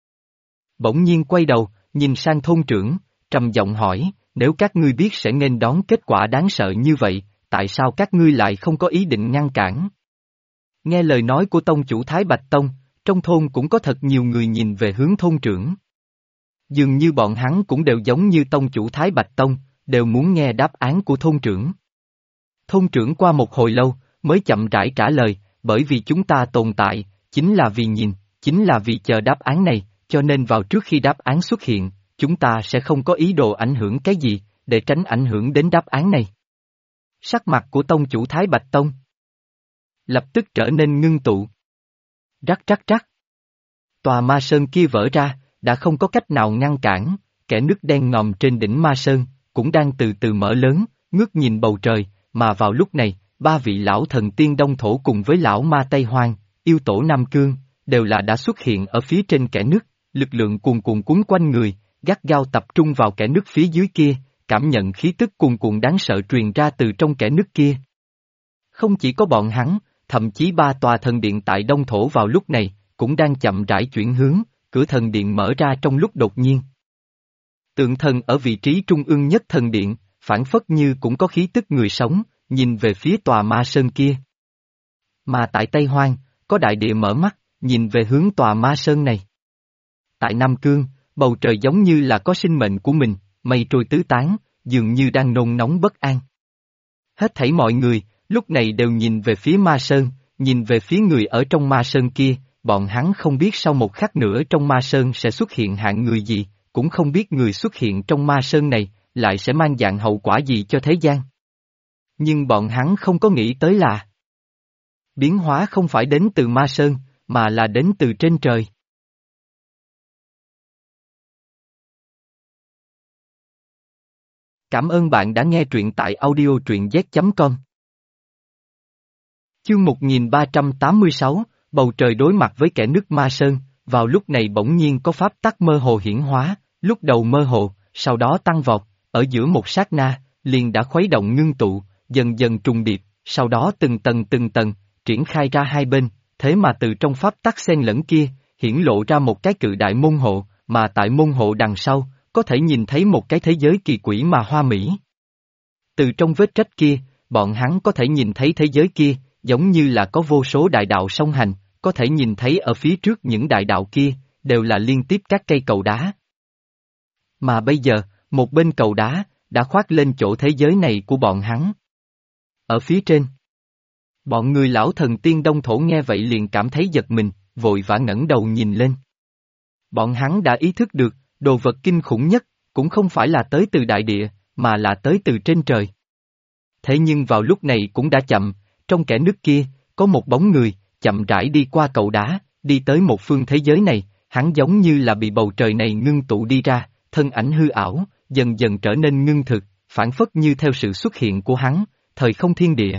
Bỗng nhiên quay đầu, nhìn sang thôn trưởng, trầm giọng hỏi, nếu các ngươi biết sẽ nghênh đón kết quả đáng sợ như vậy, tại sao các ngươi lại không có ý định ngăn cản? Nghe lời nói của tông chủ Thái Bạch Tông, trong thôn cũng có thật nhiều người nhìn về hướng thôn trưởng. Dường như bọn hắn cũng đều giống như tông chủ Thái Bạch Tông, đều muốn nghe đáp án của thôn trưởng. Thôn trưởng qua một hồi lâu, mới chậm rãi trả lời, bởi vì chúng ta tồn tại, chính là vì nhìn, chính là vì chờ đáp án này, cho nên vào trước khi đáp án xuất hiện, chúng ta sẽ không có ý đồ ảnh hưởng cái gì, để tránh ảnh hưởng đến đáp án này. Sắc mặt của tông chủ Thái Bạch Tông lập tức trở nên ngưng tụ. Rắc. Tòa ma sơn kia vỡ ra, đã không có cách nào ngăn cản, kẻ nước đen ngòm trên đỉnh ma sơn, cũng đang từ từ mở lớn, ngước nhìn bầu trời, mà vào lúc này, ba vị lão thần tiên Đông Thổ cùng với lão ma Tây Hoang, yêu tổ Nam Cương, đều là đã xuất hiện ở phía trên kẻ nước, lực lượng cuồn cuộn quấn quanh người, gắt gao tập trung vào kẻ nước phía dưới kia, cảm nhận khí tức cuồn cuộn đáng sợ truyền ra từ trong kẻ nước kia. Không chỉ có bọn hắn, thậm chí ba tòa thần điện tại Đông Thổ vào lúc này, cũng đang chậm rãi chuyển hướng, cửa thần điện mở ra trong lúc đột nhiên. Tượng thần ở vị trí trung ương nhất thần điện, phảng phất như cũng có khí tức người sống, nhìn về phía tòa ma sơn kia. Mà tại Tây Hoang, có đại địa mở mắt, nhìn về hướng tòa ma sơn này. Tại Nam Cương, bầu trời giống như là có sinh mệnh của mình, mây trôi tứ tán, dường như đang nôn nóng bất an. Hết thảy mọi người, lúc này đều nhìn về phía ma sơn, nhìn về phía người ở trong ma sơn kia, bọn hắn không biết sau một khắc nữa trong ma sơn sẽ xuất hiện hạng người gì, cũng không biết người xuất hiện trong ma sơn này, lại sẽ mang dạng hậu quả gì cho thế gian. Nhưng bọn hắn không có nghĩ tới là biến hóa không phải đến từ ma sơn, mà là đến từ trên trời. Cảm ơn bạn đã nghe truyện tại audio truyện z.com. Chương 1386, bầu trời đối mặt với kẻ nước ma sơn, vào lúc này bỗng nhiên có pháp tắc mơ hồ hiển hóa, lúc đầu mơ hồ, sau đó tăng vọt, ở giữa một sát na, liền đã khuấy động ngưng tụ, dần dần trùng điệp, sau đó từng tầng, triển khai ra hai bên, thế mà từ trong pháp tắc xen lẫn kia, hiển lộ ra một cái cự đại môn hộ, mà tại môn hộ đằng sau, có thể nhìn thấy một cái thế giới kỳ quỷ mà hoa mỹ. Từ trong vết rách kia, bọn hắn có thể nhìn thấy thế giới kia, giống như là có vô số đại đạo song hành, có thể nhìn thấy ở phía trước những đại đạo kia, đều là liên tiếp các cây cầu đá. Mà bây giờ, một bên cầu đá, đã khoác lên chỗ thế giới này của bọn hắn. Ở phía trên, bọn người lão thần tiên Đông Thổ nghe vậy liền cảm thấy giật mình, vội vã ngẩng đầu nhìn lên. Bọn hắn đã ý thức được, đồ vật kinh khủng nhất, cũng không phải là tới từ đại địa, mà là tới từ trên trời. Thế nhưng vào lúc này cũng đã chậm, trong kẽ nước kia, có một bóng người, chậm rãi đi qua cầu đá, đi tới một phương thế giới này, hắn giống như là bị bầu trời này ngưng tụ đi ra, thân ảnh hư ảo, dần dần trở nên ngưng thực, phản phất như theo sự xuất hiện của hắn, thời không thiên địa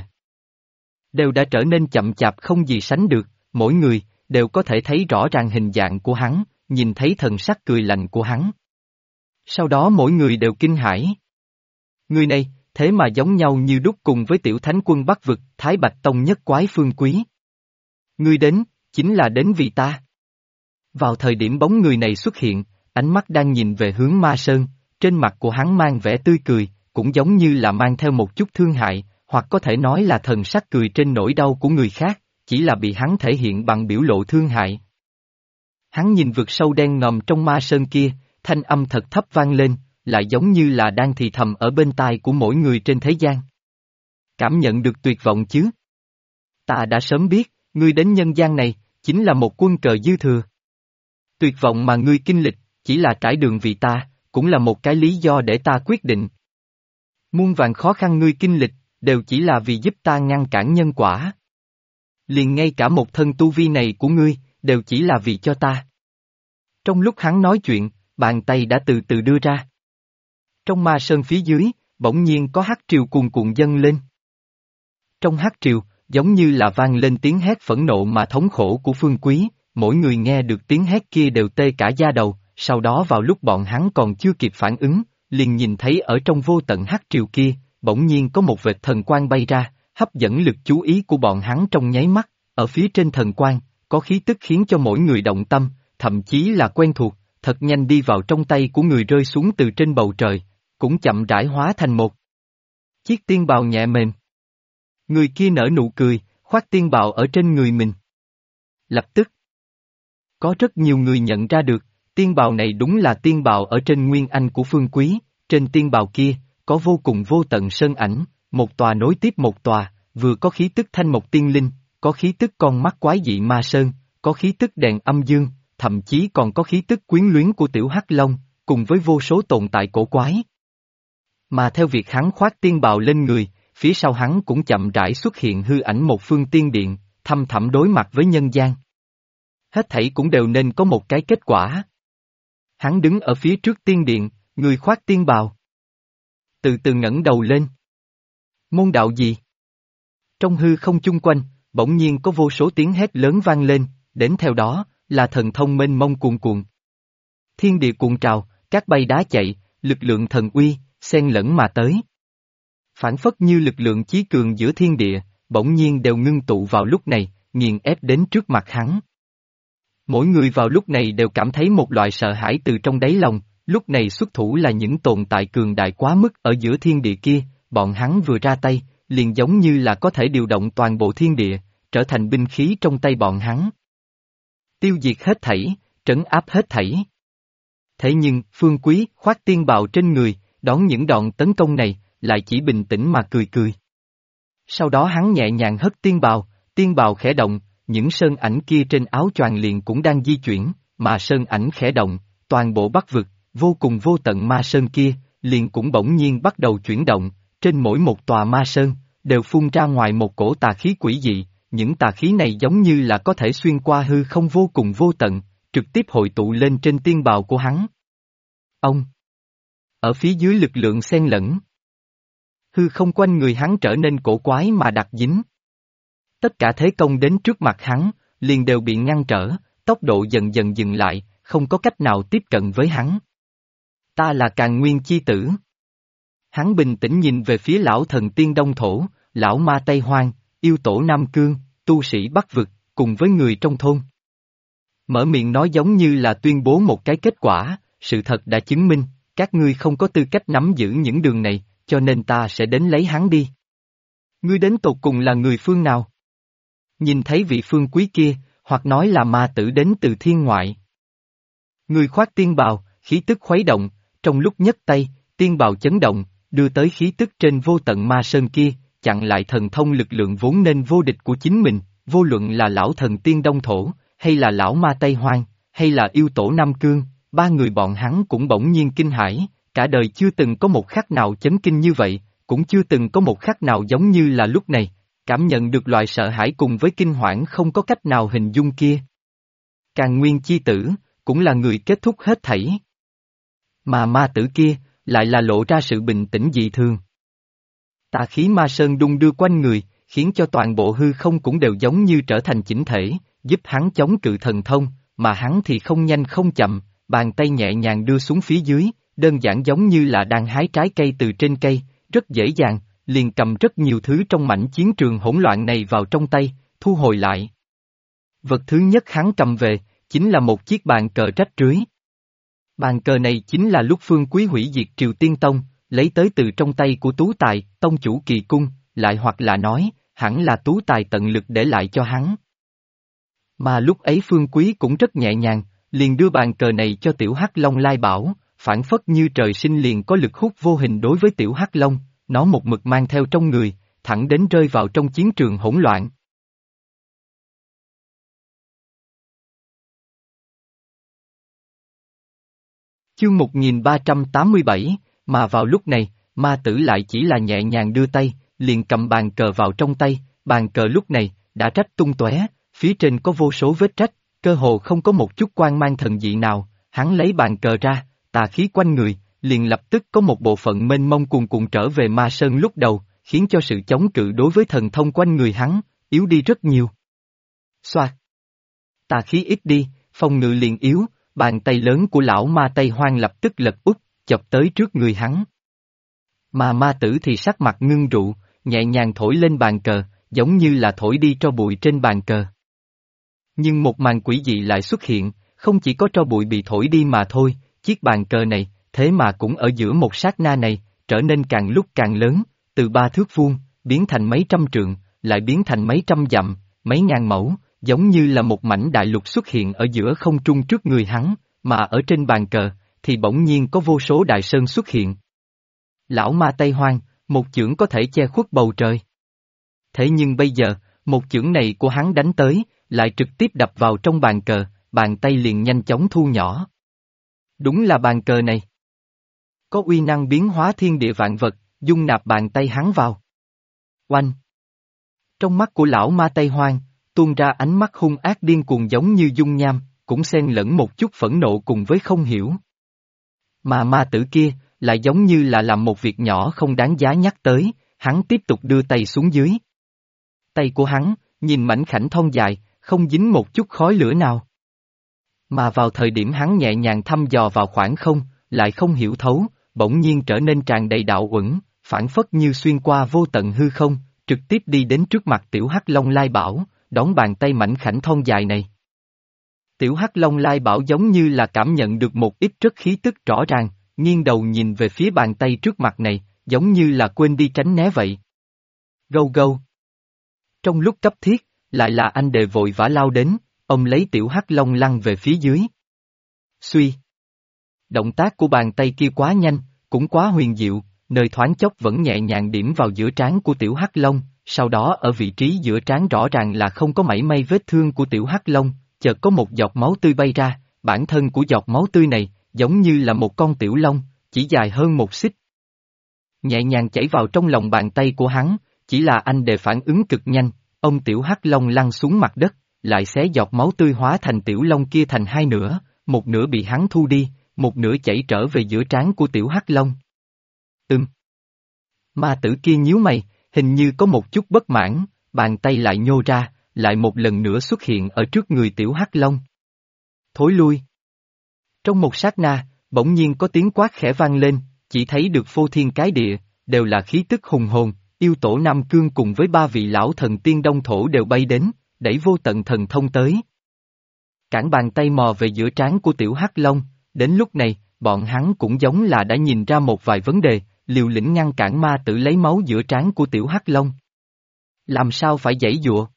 đều đã trở nên chậm chạp không gì sánh được, mỗi người, đều có thể thấy rõ ràng hình dạng của hắn, nhìn thấy thần sắc cười lạnh của hắn. Sau đó mỗi người đều kinh hãi. Người này, thế mà giống nhau như đúc cùng với tiểu thánh quân Bắc vực, Thái Bạch Tông nhất quái phương quý. Ngươi đến, chính là đến vì ta. Vào thời điểm bóng người này xuất hiện, ánh mắt đang nhìn về hướng ma sơn, trên mặt của hắn mang vẻ tươi cười, cũng giống như là mang theo một chút thương hại, hoặc có thể nói là thần sắc cười trên nỗi đau của người khác, chỉ là bị hắn thể hiện bằng biểu lộ thương hại. Hắn nhìn vực sâu đen ngòm trong ma sơn kia, thanh âm thật thấp vang lên, lại giống như là đang thì thầm ở bên tai của mỗi người trên thế gian. Cảm nhận được tuyệt vọng chứ? Ta đã sớm biết, ngươi đến nhân gian này, chính là một quân cờ dư thừa. Tuyệt vọng mà ngươi kinh lịch, chỉ là trải đường vì ta, cũng là một cái lý do để ta quyết định. Muôn vàn khó khăn ngươi kinh lịch, đều chỉ là vì giúp ta ngăn cản nhân quả. Liền ngay cả một thân tu vi này của ngươi, đều chỉ là vì cho ta. Trong lúc hắn nói chuyện, bàn tay đã từ từ đưa ra. Trong ma sơn phía dưới, bỗng nhiên có hắc triều cuồn cuộn dâng lên. Trong hắc triều, giống như là vang lên tiếng hét phẫn nộ mà thống khổ của Phương Quý, mỗi người nghe được tiếng hét kia đều tê cả da đầu, sau đó vào lúc bọn hắn còn chưa kịp phản ứng, liền nhìn thấy ở trong vô tận hắc triều kia, bỗng nhiên có một vệt thần quang bay ra, hấp dẫn lực chú ý của bọn hắn trong nháy mắt, ở phía trên thần quang, có khí tức khiến cho mỗi người động tâm, thậm chí là quen thuộc, thật nhanh đi vào trong tay của người rơi xuống từ trên bầu trời, cũng chậm rãi hóa thành một chiếc tiên bào nhẹ mềm. Người kia nở nụ cười, khoác tiên bào ở trên người mình. Lập tức, có rất nhiều người nhận ra được, tiên bào này đúng là tiên bào ở trên nguyên anh của Phương Quý, trên tiên bào kia, có vô cùng vô tận sơn ảnh, một tòa nối tiếp một tòa, vừa có khí tức thanh mộc tiên linh, có khí tức con mắt quái dị ma sơn, có khí tức đèn âm dương, thậm chí còn có khí tức quyến luyến của tiểu hắc long, cùng với vô số tồn tại cổ quái. Mà theo việc hắn khoác tiên bào lên người, phía sau hắn cũng chậm rãi xuất hiện hư ảnh một phương tiên điện, thăm thẳm đối mặt với nhân gian. Hết thảy cũng đều nên có một cái kết quả. Hắn đứng ở phía trước tiên điện, người khoác tiên bào. Từ từ ngẩng đầu lên. Môn đạo gì? Trong hư không chung quanh, bỗng nhiên có vô số tiếng hét lớn vang lên, đến theo đó, là thần thông mênh mông cuồn cuộn. Thiên địa cuộn trào, các bay đá chạy, lực lượng thần uy, xen lẫn mà tới. Phản phất như lực lượng chí cường giữa thiên địa, bỗng nhiên đều ngưng tụ vào lúc này, nghiền ép đến trước mặt hắn. Mỗi người vào lúc này đều cảm thấy một loại sợ hãi từ trong đáy lòng, Lúc này xuất thủ là những tồn tại cường đại quá mức ở giữa thiên địa kia, bọn hắn vừa ra tay, liền giống như là có thể điều động toàn bộ thiên địa, trở thành binh khí trong tay bọn hắn. Tiêu diệt hết thảy, trấn áp hết thảy. Thế nhưng, Phương Quý khoác tiên bào trên người, đón những đòn tấn công này, lại chỉ bình tĩnh mà cười cười. Sau đó hắn nhẹ nhàng hất tiên bào khẽ động, những sơn ảnh kia trên áo choàng liền cũng đang di chuyển, mà sơn ảnh khẽ động, toàn bộ Bắc vực, vô cùng vô tận ma sơn kia, liền cũng bỗng nhiên bắt đầu chuyển động, trên mỗi một tòa ma sơn, đều phun ra ngoài một cổ tà khí quỷ dị, những tà khí này giống như là có thể xuyên qua hư không vô cùng vô tận, trực tiếp hội tụ lên trên tiên bào của hắn. Ông! Ở phía dưới lực lượng xen lẫn. Hư không quanh người hắn trở nên cổ quái mà đặc dính. Tất cả thế công đến trước mặt hắn, liền đều bị ngăn trở, tốc độ dần dần dừng lại, không có cách nào tiếp cận với hắn. Ta là Càn Nguyên chi tử. Hắn bình tĩnh nhìn về phía lão thần tiên Đông Thổ, lão ma Tây Hoang, yêu tổ Nam Cương, tu sĩ Bắc Vực, cùng với người trong thôn. Mở miệng nói giống như là tuyên bố một cái kết quả, sự thật đã chứng minh, các ngươi không có tư cách nắm giữ những đường này, cho nên ta sẽ đến lấy hắn đi. Ngươi đến tột cùng là người phương nào? Nhìn thấy vị Phương Quý kia, hoặc nói là ma tử đến từ thiên ngoại. Người khoác tiên bào, khí tức khuấy động, trong lúc nhấc tay, tiên bào chấn động, đưa tới khí tức trên vô tận ma sơn kia, chặn lại thần thông lực lượng vốn nên vô địch của chính mình, vô luận là lão thần tiên Đông Thổ, hay là lão ma Tây Hoang, hay là yêu tổ Nam Cương, ba người bọn hắn cũng bỗng nhiên kinh hãi, cả đời chưa từng có một khắc nào chấn kinh như vậy, cũng chưa từng có một khắc nào giống như là lúc này, cảm nhận được loại sợ hãi cùng với kinh hoảng không có cách nào hình dung kia. Càn Nguyên chi tử, cũng là người kết thúc hết thảy. Mà ma tử kia, lại là lộ ra sự bình tĩnh dị thường. Tà khí ma sơn đung đưa quanh người, khiến cho toàn bộ hư không cũng đều giống như trở thành chỉnh thể, giúp hắn chống cự thần thông, mà hắn thì không nhanh không chậm, bàn tay nhẹ nhàng đưa xuống phía dưới, đơn giản giống như là đang hái trái cây từ trên cây, rất dễ dàng, liền cầm rất nhiều thứ trong mảnh chiến trường hỗn loạn này vào trong tay, thu hồi lại. Vật thứ nhất hắn cầm về, chính là một chiếc bàn cờ rách rưới. Bàn cờ này chính là lúc Phương Quý hủy diệt Triều Tiên Tông, lấy tới từ trong tay của Tú Tài, tông chủ Kỳ Cung, lại hoặc là nói, hẳn là Tú Tài tận lực để lại cho hắn. Mà lúc ấy Phương Quý cũng rất nhẹ nhàng, liền đưa bàn cờ này cho Tiểu Hắc Long lai bảo, phản phất như trời sinh liền có lực hút vô hình đối với Tiểu Hắc Long, nó một mực mang theo trong người, thẳng đến rơi vào trong chiến trường hỗn loạn. Chương 1387, mà vào lúc này, ma tử lại chỉ là nhẹ nhàng đưa tay, liền cầm bàn cờ vào trong tay, bàn cờ lúc này, đã rách tung tóe, phía trên có vô số vết rách, cơ hồ không có một chút quang mang thần dị nào, hắn lấy bàn cờ ra, tà khí quanh người, liền lập tức có một bộ phận mênh mông cuồn cuộn trở về ma sơn lúc đầu, khiến cho sự chống cự đối với thần thông quanh người hắn, yếu đi rất nhiều. Xoạt! Tà khí ít đi, phòng ngự liền yếu, bàn tay lớn của lão ma Tây Hoang lập tức lật úp, chọc tới trước người hắn. Mà ma tử thì sắc mặt ngưng rụ, nhẹ nhàng thổi lên bàn cờ, giống như là thổi đi tro bụi trên bàn cờ. Nhưng một màn quỷ dị lại xuất hiện, không chỉ có tro bụi bị thổi đi mà thôi, chiếc bàn cờ này, thế mà cũng ở giữa một sát na này, trở nên càng lúc càng lớn, từ 3 thước vuông, biến thành mấy trăm trượng, lại biến thành mấy trăm dặm, mấy ngàn mẫu, giống như là một mảnh đại lục xuất hiện ở giữa không trung trước người hắn, mà ở trên bàn cờ, thì bỗng nhiên có vô số đại sơn xuất hiện. Lão ma Tây Hoang, một chưởng có thể che khuất bầu trời. Thế nhưng bây giờ, một chưởng này của hắn đánh tới, lại trực tiếp đập vào trong bàn cờ, bàn tay liền nhanh chóng thu nhỏ. Đúng là bàn cờ này. Có uy năng biến hóa thiên địa vạn vật, dung nạp bàn tay hắn vào. Oanh! Trong mắt của lão ma Tây Hoang, tuôn ra ánh mắt hung ác điên cuồng giống như dung nham, cũng xen lẫn một chút phẫn nộ cùng với không hiểu. Mà ma tử kia, lại giống như là làm một việc nhỏ không đáng giá nhắc tới, hắn tiếp tục đưa tay xuống dưới. Tay của hắn, nhìn mảnh khảnh thon dài, không dính một chút khói lửa nào. Mà vào thời điểm hắn nhẹ nhàng thăm dò vào khoảng không, lại không hiểu thấu, bỗng nhiên trở nên tràn đầy đạo uẩn, phản phất như xuyên qua vô tận hư không, trực tiếp đi đến trước mặt Tiểu Hắc Long lai bảo, đón bàn tay mảnh khảnh thon dài này. Tiểu Hắc Long Lai Bảo giống như là cảm nhận được một ít rất khí tức rõ ràng, nghiêng đầu nhìn về phía bàn tay trước mặt này, giống như là quên đi tránh né vậy. Gâu gâu. Trong lúc cấp thiết, lại là anh đệ vội vã lao đến, ông lấy Tiểu Hắc Long lăn về phía dưới. Suy. Động tác của bàn tay kia quá nhanh, cũng quá huyền diệu, nơi thoáng chốc vẫn nhẹ nhàng điểm vào giữa trán của Tiểu Hắc Long, sau đó ở vị trí giữa trán rõ ràng là không có mảy may vết thương của Tiểu Hắc Long, chợt có một giọt máu tươi bay ra, bản thân của giọt máu tươi này, giống như là một con tiểu long, chỉ dài hơn một xích. Nhẹ nhàng chảy vào trong lòng bàn tay của hắn, chỉ là anh đệ phản ứng cực nhanh, ông Tiểu Hắc Long lăn xuống mặt đất, lại xé giọt máu tươi hóa thành tiểu long kia thành hai nửa, một nửa bị hắn thu đi, một nửa chảy trở về giữa trán của Tiểu Hắc Long. Ma tử kia nhíu mày, hình như có một chút bất mãn, bàn tay lại nhô ra, lại một lần nữa xuất hiện ở trước người Tiểu Hắc Long. Thối lui. Trong một sát na, bỗng nhiên có tiếng quát khẽ vang lên, chỉ thấy được phô thiên cái địa, đều là khí tức hùng hồn, yêu tổ Nam Cương cùng với ba vị lão thần tiên đông thổ đều bay đến, đẩy vô tận thần thông tới. Cản bàn tay mò về giữa trán của Tiểu Hắc Long, đến lúc này, bọn hắn cũng giống là đã nhìn ra một vài vấn đề, liều lĩnh ngăn cản ma tử lấy máu giữa trán của Tiểu Hắc Long. Làm sao phải giãy giụa?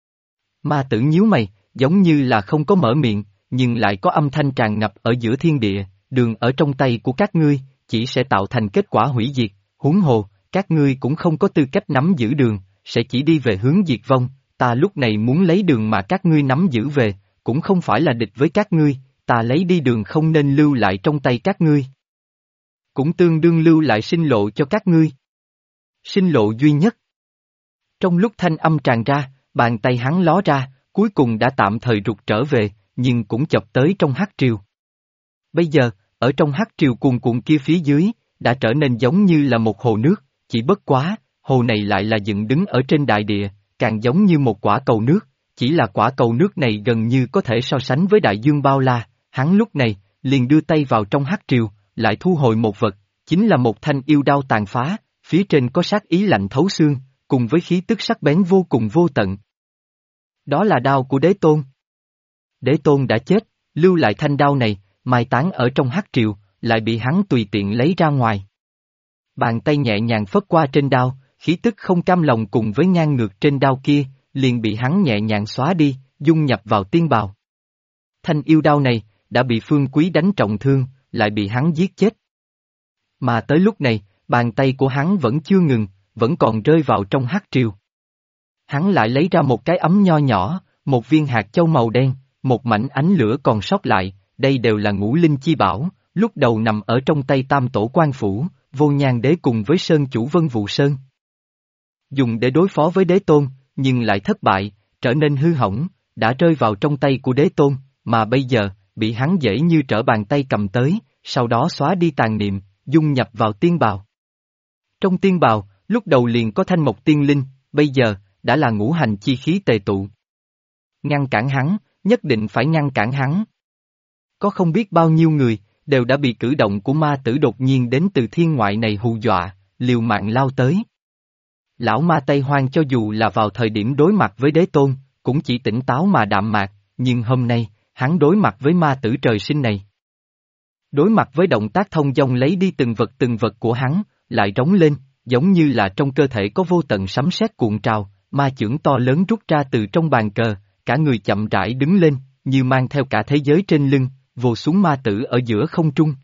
Ma tử nhíu mày, giống như là không có mở miệng, nhưng lại có âm thanh tràn ngập ở giữa thiên địa, đường ở trong tay của các ngươi, chỉ sẽ tạo thành kết quả hủy diệt, huống hồ, các ngươi cũng không có tư cách nắm giữ đường, sẽ chỉ đi về hướng diệt vong, ta lúc này muốn lấy đường mà các ngươi nắm giữ về, cũng không phải là địch với các ngươi, ta lấy đi đường không nên lưu lại trong tay các ngươi. Cũng tương đương lưu lại sinh lộ cho các ngươi. Sinh lộ duy nhất. Trong lúc thanh âm tràn ra, bàn tay hắn ló ra, cuối cùng đã tạm thời rụt trở về, nhưng cũng chập tới trong hắc triều. Bây giờ, ở trong hắc triều cuồn cuộn kia phía dưới, đã trở nên giống như là một hồ nước, chỉ bất quá, hồ này lại là dựng đứng ở trên đại địa, càng giống như một quả cầu nước, chỉ là quả cầu nước này gần như có thể so sánh với đại dương bao la, hắn lúc này, liền đưa tay vào trong hắc triều, lại thu hồi một vật, chính là một thanh yêu đao tàn phá, phía trên có sát ý lạnh thấu xương, cùng với khí tức sắc bén vô cùng vô tận. Đó là đao của Đế Tôn. Đế Tôn đã chết, lưu lại thanh đao này, mai táng ở trong hắc triều, lại bị hắn tùy tiện lấy ra ngoài. Bàn tay nhẹ nhàng phất qua trên đao, khí tức không cam lòng cùng với ngang ngược trên đao kia, liền bị hắn nhẹ nhàng xóa đi, dung nhập vào tiên bào. Thanh yêu đao này, đã bị Phương Quý đánh trọng thương, lại bị hắn giết chết. Mà tới lúc này, bàn tay của hắn vẫn chưa ngừng, vẫn còn rơi vào trong hắc triều. Hắn lại lấy ra một cái ấm nho nhỏ, một viên hạt châu màu đen, một mảnh ánh lửa còn sót lại, đây đều là ngũ linh chi bảo, lúc đầu nằm ở trong tay Tam Tổ Quan Phủ, Vô Nhan Đế cùng với Sơn Chủ Vân Vụ Sơn. Dùng để đối phó với Đế Tôn, nhưng lại thất bại, trở nên hư hỏng, đã rơi vào trong tay của Đế Tôn, mà bây giờ, bị hắn dễ như trở bàn tay cầm tới, sau đó xóa đi tàn niệm, dung nhập vào tiên bào. Trong tiên bào, lúc đầu liền có thanh mộc tiên linh, bây giờ, đã là ngũ hành chi khí tề tụ. Ngăn cản hắn, nhất định phải ngăn cản hắn. Có không biết bao nhiêu người, đều đã bị cử động của ma tử đột nhiên đến từ thiên ngoại này hù dọa, liều mạng lao tới. Lão ma Tây Hoang cho dù là vào thời điểm đối mặt với Đế Tôn, cũng chỉ tỉnh táo mà đạm mạc, nhưng hôm nay, hắn đối mặt với ma tử trời sinh này. Đối mặt với động tác thông dong lấy đi từng vật của hắn, lại rống lên, giống như là trong cơ thể có vô tận sấm sét cuộn trào, ma chưởng to lớn rút ra từ trong bàn cờ, cả người chậm rãi đứng lên, như mang theo cả thế giới trên lưng, vồ xuống ma tử ở giữa không trung.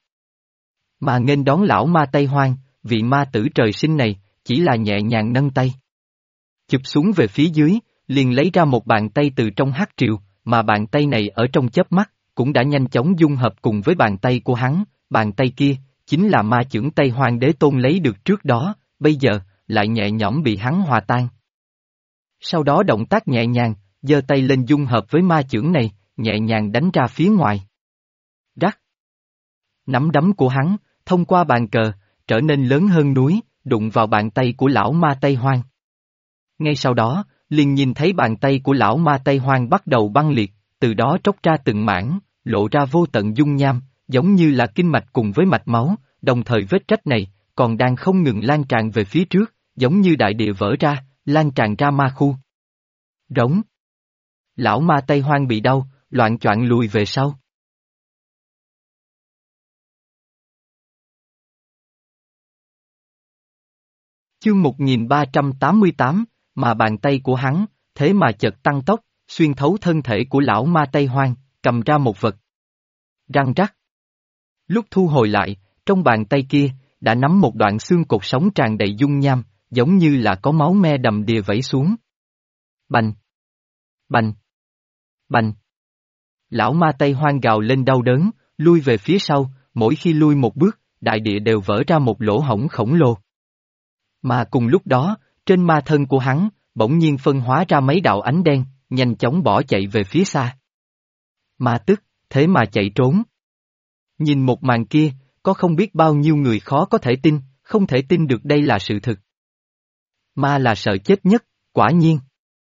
Mà nghênh đón lão ma Tây Hoang, vị ma tử trời sinh này, chỉ là nhẹ nhàng nâng tay. Chụp xuống về phía dưới, liền lấy ra một bàn tay từ trong hắc triều, mà bàn tay này ở trong chớp mắt, cũng đã nhanh chóng dung hợp cùng với bàn tay của hắn, bàn tay kia, chính là ma chưởng Tây Hoang Đế Tôn lấy được trước đó, bây giờ, lại nhẹ nhõm bị hắn hòa tan. Sau đó động tác nhẹ nhàng, giơ tay lên dung hợp với ma chưởng này, nhẹ nhàng đánh ra phía ngoài. Rắc. Nắm đấm của hắn, thông qua bàn cờ, trở nên lớn hơn núi, đụng vào bàn tay của lão ma Tây Hoang. Ngay sau đó, liền nhìn thấy bàn tay của lão ma Tây Hoang bắt đầu băng liệt, từ đó tróc ra từng mảng, lộ ra vô tận dung nham, giống như là kinh mạch cùng với mạch máu, đồng thời vết rách này, còn đang không ngừng lan tràn về phía trước, giống như đại địa vỡ ra, lan tràn ra ma khu. Rống. Lão ma Tây Hoang bị đau, loạng choạng lùi về sau. Chương 1388, mà bàn tay của hắn, thế mà chợt tăng tốc, xuyên thấu thân thể của lão ma Tây Hoang, cầm ra một vật. Răng rắc. Lúc thu hồi lại, trong bàn tay kia, đã nắm một đoạn xương cột sống tràn đầy dung nham, giống như là có máu me đầm đìa vẩy xuống. Bành! Bành! Bành! Lão ma Tây Hoang gào lên đau đớn, lui về phía sau, mỗi khi lui một bước, đại địa đều vỡ ra một lỗ hổng khổng lồ. Mà cùng lúc đó, trên ma thân của hắn, bỗng nhiên phân hóa ra mấy đạo ánh đen, nhanh chóng bỏ chạy về phía xa. Ma tức, thế mà chạy trốn. Nhìn một màn kia, có không biết bao nhiêu người khó có thể tin, không thể tin được đây là sự thực. Ma là sợ chết nhất, quả nhiên.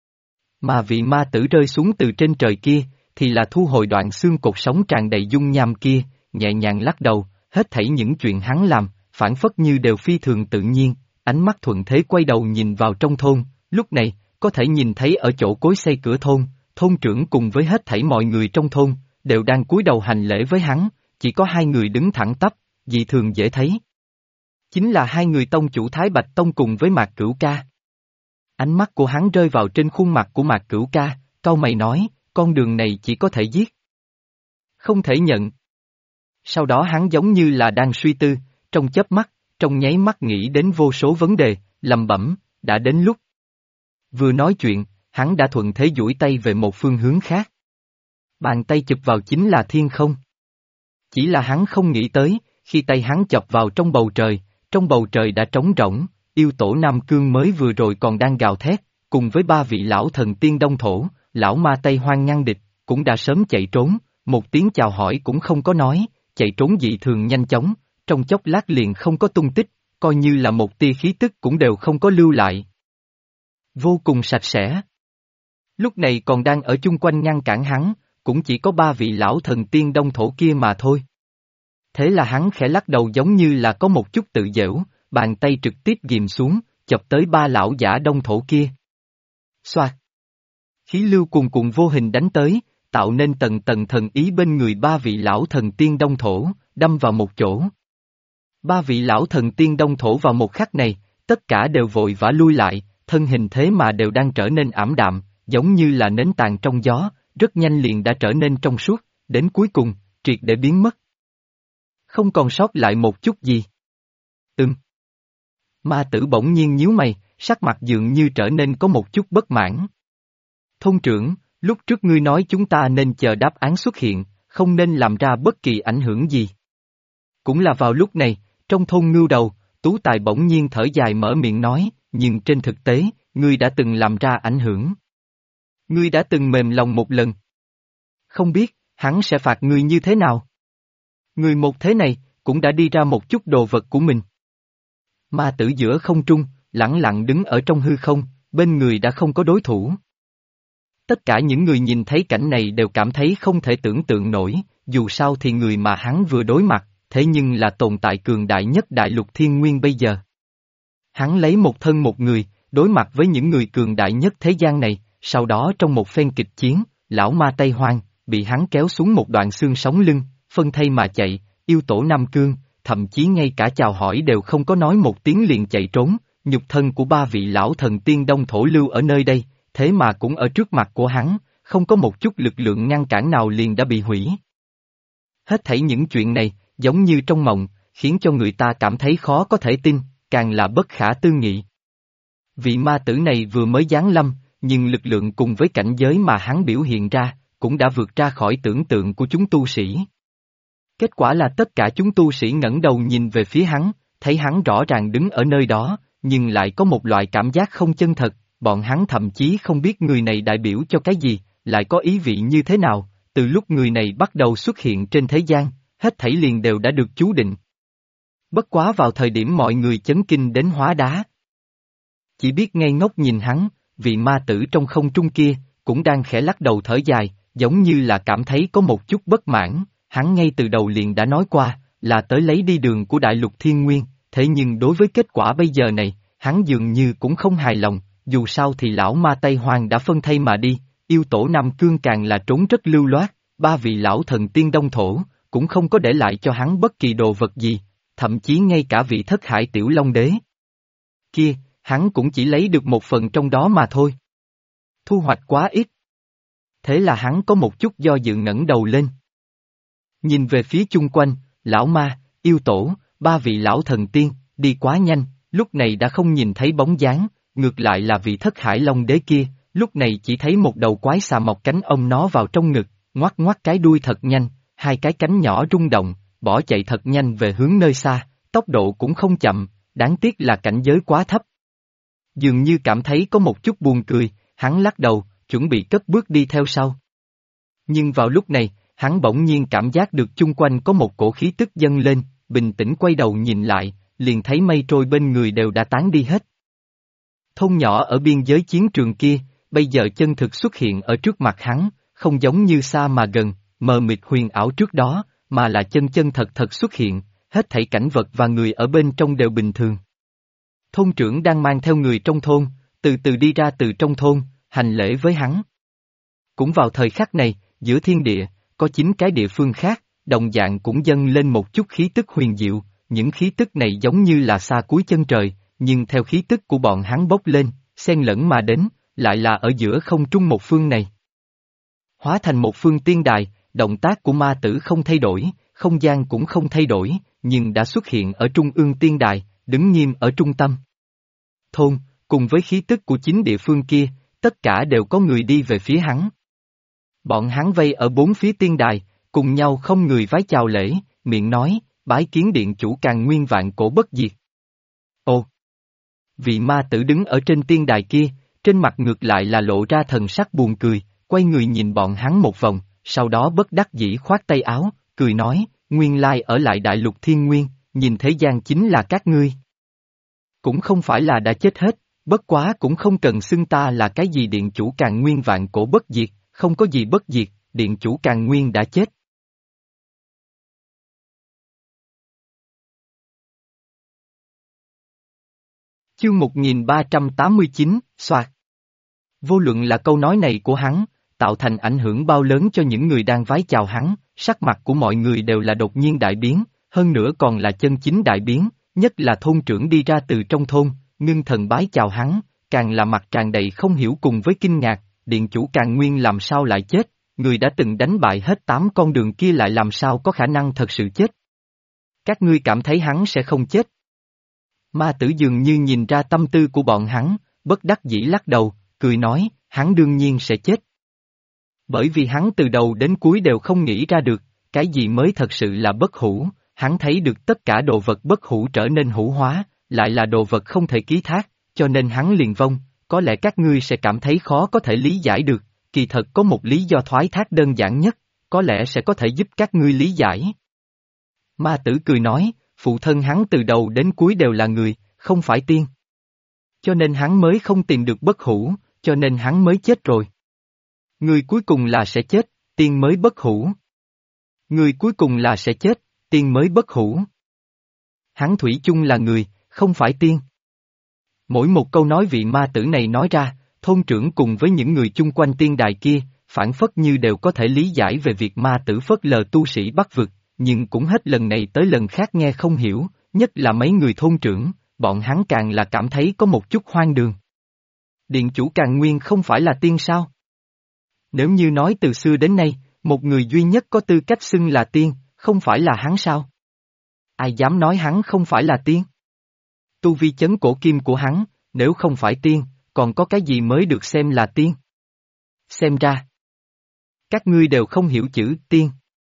Mà vị ma tử rơi xuống từ trên trời kia, thì là thu hồi đoạn xương cột sống tràn đầy dung nham kia, nhẹ nhàng lắc đầu, hết thảy những chuyện hắn làm, phản phất như đều phi thường tự nhiên, ánh mắt thuận thế quay đầu nhìn vào trong thôn, lúc này, có thể nhìn thấy ở chỗ cối xây cửa thôn, thôn trưởng cùng với hết thảy mọi người trong thôn, đều đang cúi đầu hành lễ với hắn, chỉ có hai người đứng thẳng tắp, dị thường dễ thấy. Chính là hai người tông chủ Thái Bạch Tông cùng với Mạc Cửu Ca. Ánh mắt của hắn rơi vào trên khuôn mặt của Mạc Cửu Ca, cau mày nói, con đường này chỉ có thể giết. Không thể nhận. Sau đó hắn giống như là đang suy tư, trong chớp mắt, trong nháy mắt nghĩ đến vô số vấn đề, lẩm bẩm, đã đến lúc. Vừa nói chuyện, hắn đã thuận thế duỗi tay về một phương hướng khác. Bàn tay chụp vào chính là thiên không. Chỉ là hắn không nghĩ tới, khi tay hắn chọc vào trong bầu trời đã trống rỗng, yêu tổ Nam Cương mới vừa rồi còn đang gào thét, cùng với ba vị lão thần tiên Đông Thổ, lão ma Tây Hoang ngăn địch, cũng đã sớm chạy trốn, một tiếng chào hỏi cũng không có nói, chạy trốn dị thường nhanh chóng, trong chốc lát liền không có tung tích, coi như là một tia khí tức cũng đều không có lưu lại. Vô cùng sạch sẽ. Lúc này còn đang ở chung quanh ngăn cản hắn, cũng chỉ có ba vị lão thần tiên Đông Thổ kia mà thôi. Thế là hắn khẽ lắc đầu giống như là có một chút tự giễu, bàn tay trực tiếp ghim xuống, chọc tới ba lão giả Đông Thổ kia. Xoạt. Khí lưu cuồn cuộn vô hình đánh tới, tạo nên tầng tầng thần ý bên người ba vị lão thần tiên Đông Thổ, đâm vào một chỗ. Ba vị lão thần tiên Đông Thổ vào một khắc này, tất cả đều vội vã lui lại, thân hình thế mà đều đang trở nên ảm đạm, giống như là nến tàn trong gió, rất nhanh liền đã trở nên trong suốt, đến cuối cùng, triệt để biến mất. Không còn sót lại một chút gì. Ma tử bỗng nhiên nhíu mày, sắc mặt dường như trở nên có một chút bất mãn. Thôn trưởng, lúc trước ngươi nói chúng ta nên chờ đáp án xuất hiện, không nên làm ra bất kỳ ảnh hưởng gì. Cũng là vào lúc này, trong thôn Ngưu Đầu, Tú Tài bỗng nhiên thở dài mở miệng nói, nhưng trên thực tế, ngươi đã từng làm ra ảnh hưởng. Ngươi đã từng mềm lòng một lần. Không biết, hắn sẽ phạt ngươi như thế nào? Người một thế này, cũng đã đi ra một chút đồ vật của mình. Ma tử giữa không trung, lẳng lặng đứng ở trong hư không, bên người đã không có đối thủ. Tất cả những người nhìn thấy cảnh này đều cảm thấy không thể tưởng tượng nổi, dù sao thì người mà hắn vừa đối mặt, thế nhưng là tồn tại cường đại nhất đại lục thiên nguyên bây giờ. Hắn lấy một thân một người, đối mặt với những người cường đại nhất thế gian này, sau đó trong một phen kịch chiến, lão ma Tây Hoang, bị hắn kéo xuống một đoạn xương sống lưng, phân thây mà chạy, yêu tổ Nam Cương, thậm chí ngay cả chào hỏi đều không có nói một tiếng liền chạy trốn, nhục thân của ba vị lão thần tiên Đông Thổ lưu ở nơi đây, thế mà cũng ở trước mặt của hắn, không có một chút lực lượng ngăn cản nào liền đã bị hủy. Hết thảy những chuyện này, giống như trong mộng, khiến cho người ta cảm thấy khó có thể tin, càng là bất khả tư nghị. Vị ma tử này vừa mới giáng lâm, nhưng lực lượng cùng với cảnh giới mà hắn biểu hiện ra, cũng đã vượt ra khỏi tưởng tượng của chúng tu sĩ. Kết quả là tất cả chúng tu sĩ ngẩng đầu nhìn về phía hắn, thấy hắn rõ ràng đứng ở nơi đó, nhưng lại có một loại cảm giác không chân thật, bọn hắn thậm chí không biết người này đại biểu cho cái gì, lại có ý vị như thế nào, từ lúc người này bắt đầu xuất hiện trên thế gian, hết thảy liền đều đã được chú định. Bất quá vào thời điểm mọi người chấn kinh đến hóa đá. Chỉ biết ngây ngốc nhìn hắn, vị ma tử trong không trung kia, cũng đang khẽ lắc đầu thở dài, giống như là cảm thấy có một chút bất mãn, hắn ngay từ đầu liền đã nói qua, là tới lấy đi đường của đại lục thiên nguyên, thế nhưng đối với kết quả bây giờ này, hắn dường như cũng không hài lòng, dù sao thì lão ma Tây Hoang đã phân thây mà đi, yêu tổ Nam Cương càng là trốn rất lưu loát, ba vị lão thần tiên đông thổ, cũng không có để lại cho hắn bất kỳ đồ vật gì, thậm chí ngay cả vị thất hải tiểu long đế. Kia, hắn cũng chỉ lấy được một phần trong đó mà thôi. Thu hoạch quá ít. Thế là hắn có một chút do dự ngẩng đầu lên. Nhìn về phía chung quanh, lão ma, yêu tổ, ba vị lão thần tiên, đi quá nhanh, lúc này đã không nhìn thấy bóng dáng, ngược lại là vị thất hải long đế kia, lúc này chỉ thấy một đầu quái xà mọc cánh ôm nó vào trong ngực, ngoắc ngoắc cái đuôi thật nhanh, hai cái cánh nhỏ rung động, bỏ chạy thật nhanh về hướng nơi xa, tốc độ cũng không chậm, đáng tiếc là cảnh giới quá thấp. Dường như cảm thấy có một chút buồn cười, hắn lắc đầu, chuẩn bị cất bước đi theo sau. Nhưng vào lúc này, hắn bỗng nhiên cảm giác được chung quanh có một cổ khí tức dâng lên, bình tĩnh quay đầu nhìn lại, liền thấy mây trôi bên người đều đã tán đi hết. Thôn nhỏ ở biên giới chiến trường kia, bây giờ chân thực xuất hiện ở trước mặt hắn, không giống như xa mà gần, mờ mịt huyền ảo trước đó, mà là chân chân thật thật xuất hiện, hết thảy cảnh vật và người ở bên trong đều bình thường. Thôn trưởng đang mang theo người trong thôn, từ từ đi ra từ trong thôn, hành lễ với hắn. Cũng vào thời khắc này, giữa thiên địa, có 9 cái địa phương khác, đồng dạng cũng dâng lên một chút khí tức huyền diệu, những khí tức này giống như là xa cuối chân trời, nhưng theo khí tức của bọn hắn bốc lên, xen lẫn mà đến, lại là ở giữa không trung một phương này. Hóa thành một phương tiên đài, động tác của ma tử không thay đổi, không gian cũng không thay đổi, nhưng đã xuất hiện ở trung ương tiên đài, đứng nghiêm ở trung tâm. Thôn, cùng với khí tức của 9 địa phương kia, tất cả đều có người đi về phía hắn. Bọn hắn vây ở 4 phía tiên đài, cùng nhau không người vái chào lễ, miệng nói, bái kiến điện chủ Càn Nguyên vạn cổ bất diệt. Ồ! Vị ma tử đứng ở trên tiên đài kia, trên mặt ngược lại là lộ ra thần sắc buồn cười, quay người nhìn bọn hắn một vòng, sau đó bất đắc dĩ khoát tay áo, cười nói, nguyên lai ở lại đại lục thiên nguyên, nhìn thế gian chính là các ngươi. Cũng không phải là đã chết hết, bất quá cũng không cần xưng ta là cái gì điện chủ Càn Nguyên vạn cổ bất diệt, không có gì bất diệt, điện chủ Càn Nguyên đã chết. Chương 1389, soạt. Vô luận là câu nói này của hắn, tạo thành ảnh hưởng bao lớn cho những người đang vái chào hắn, sắc mặt của mọi người đều là đột nhiên đại biến, hơn nữa còn là chân chính đại biến, nhất là thôn trưởng đi ra từ trong thôn, ngưng thần bái chào hắn, càng là mặt tràn đầy không hiểu cùng với kinh ngạc, điện chủ Càn Nguyên làm sao lại chết, người đã từng đánh bại hết 8 con đường kia lại làm sao có khả năng thật sự chết. Các ngươi cảm thấy hắn sẽ không chết. Ma tử dường như nhìn ra tâm tư của bọn hắn, bất đắc dĩ lắc đầu, cười nói, hắn đương nhiên sẽ chết. Bởi vì hắn từ đầu đến cuối đều không nghĩ ra được, cái gì mới thật sự là bất hủ, hắn thấy được tất cả đồ vật bất hủ trở nên hủ hóa, lại là đồ vật không thể ký thác, cho nên hắn liền vong, có lẽ các ngươi sẽ cảm thấy khó có thể lý giải được, kỳ thật có một lý do thoái thác đơn giản nhất, có lẽ sẽ có thể giúp các ngươi lý giải. Ma tử cười nói, phụ thân hắn từ đầu đến cuối đều là người, không phải tiên. Cho nên hắn mới không tìm được bất hủ, cho nên hắn mới chết rồi. Người cuối cùng là sẽ chết, tiên mới bất hủ. Người cuối cùng là sẽ chết, tiên mới bất hủ. Hắn thủy chung là người, không phải tiên. Mỗi một câu nói vị ma tử này nói ra, thôn trưởng cùng với những người chung quanh tiên đài kia, phản phất như đều có thể lý giải về việc ma tử phớt lờ tu sĩ Bắc vực, nhưng cũng hết lần này tới lần khác nghe không hiểu, nhất là mấy người thôn trưởng, bọn hắn càng là cảm thấy có một chút hoang đường. Điện chủ Càn Nguyên không phải là tiên sao? Nếu như nói từ xưa đến nay, một người duy nhất có tư cách xưng là tiên, không phải là hắn sao? Ai dám nói hắn không phải là tiên? Tu vi chấn cổ kim của hắn, nếu không phải tiên, còn có cái gì mới được xem là tiên? Xem ra, các ngươi đều không hiểu chữ tiên.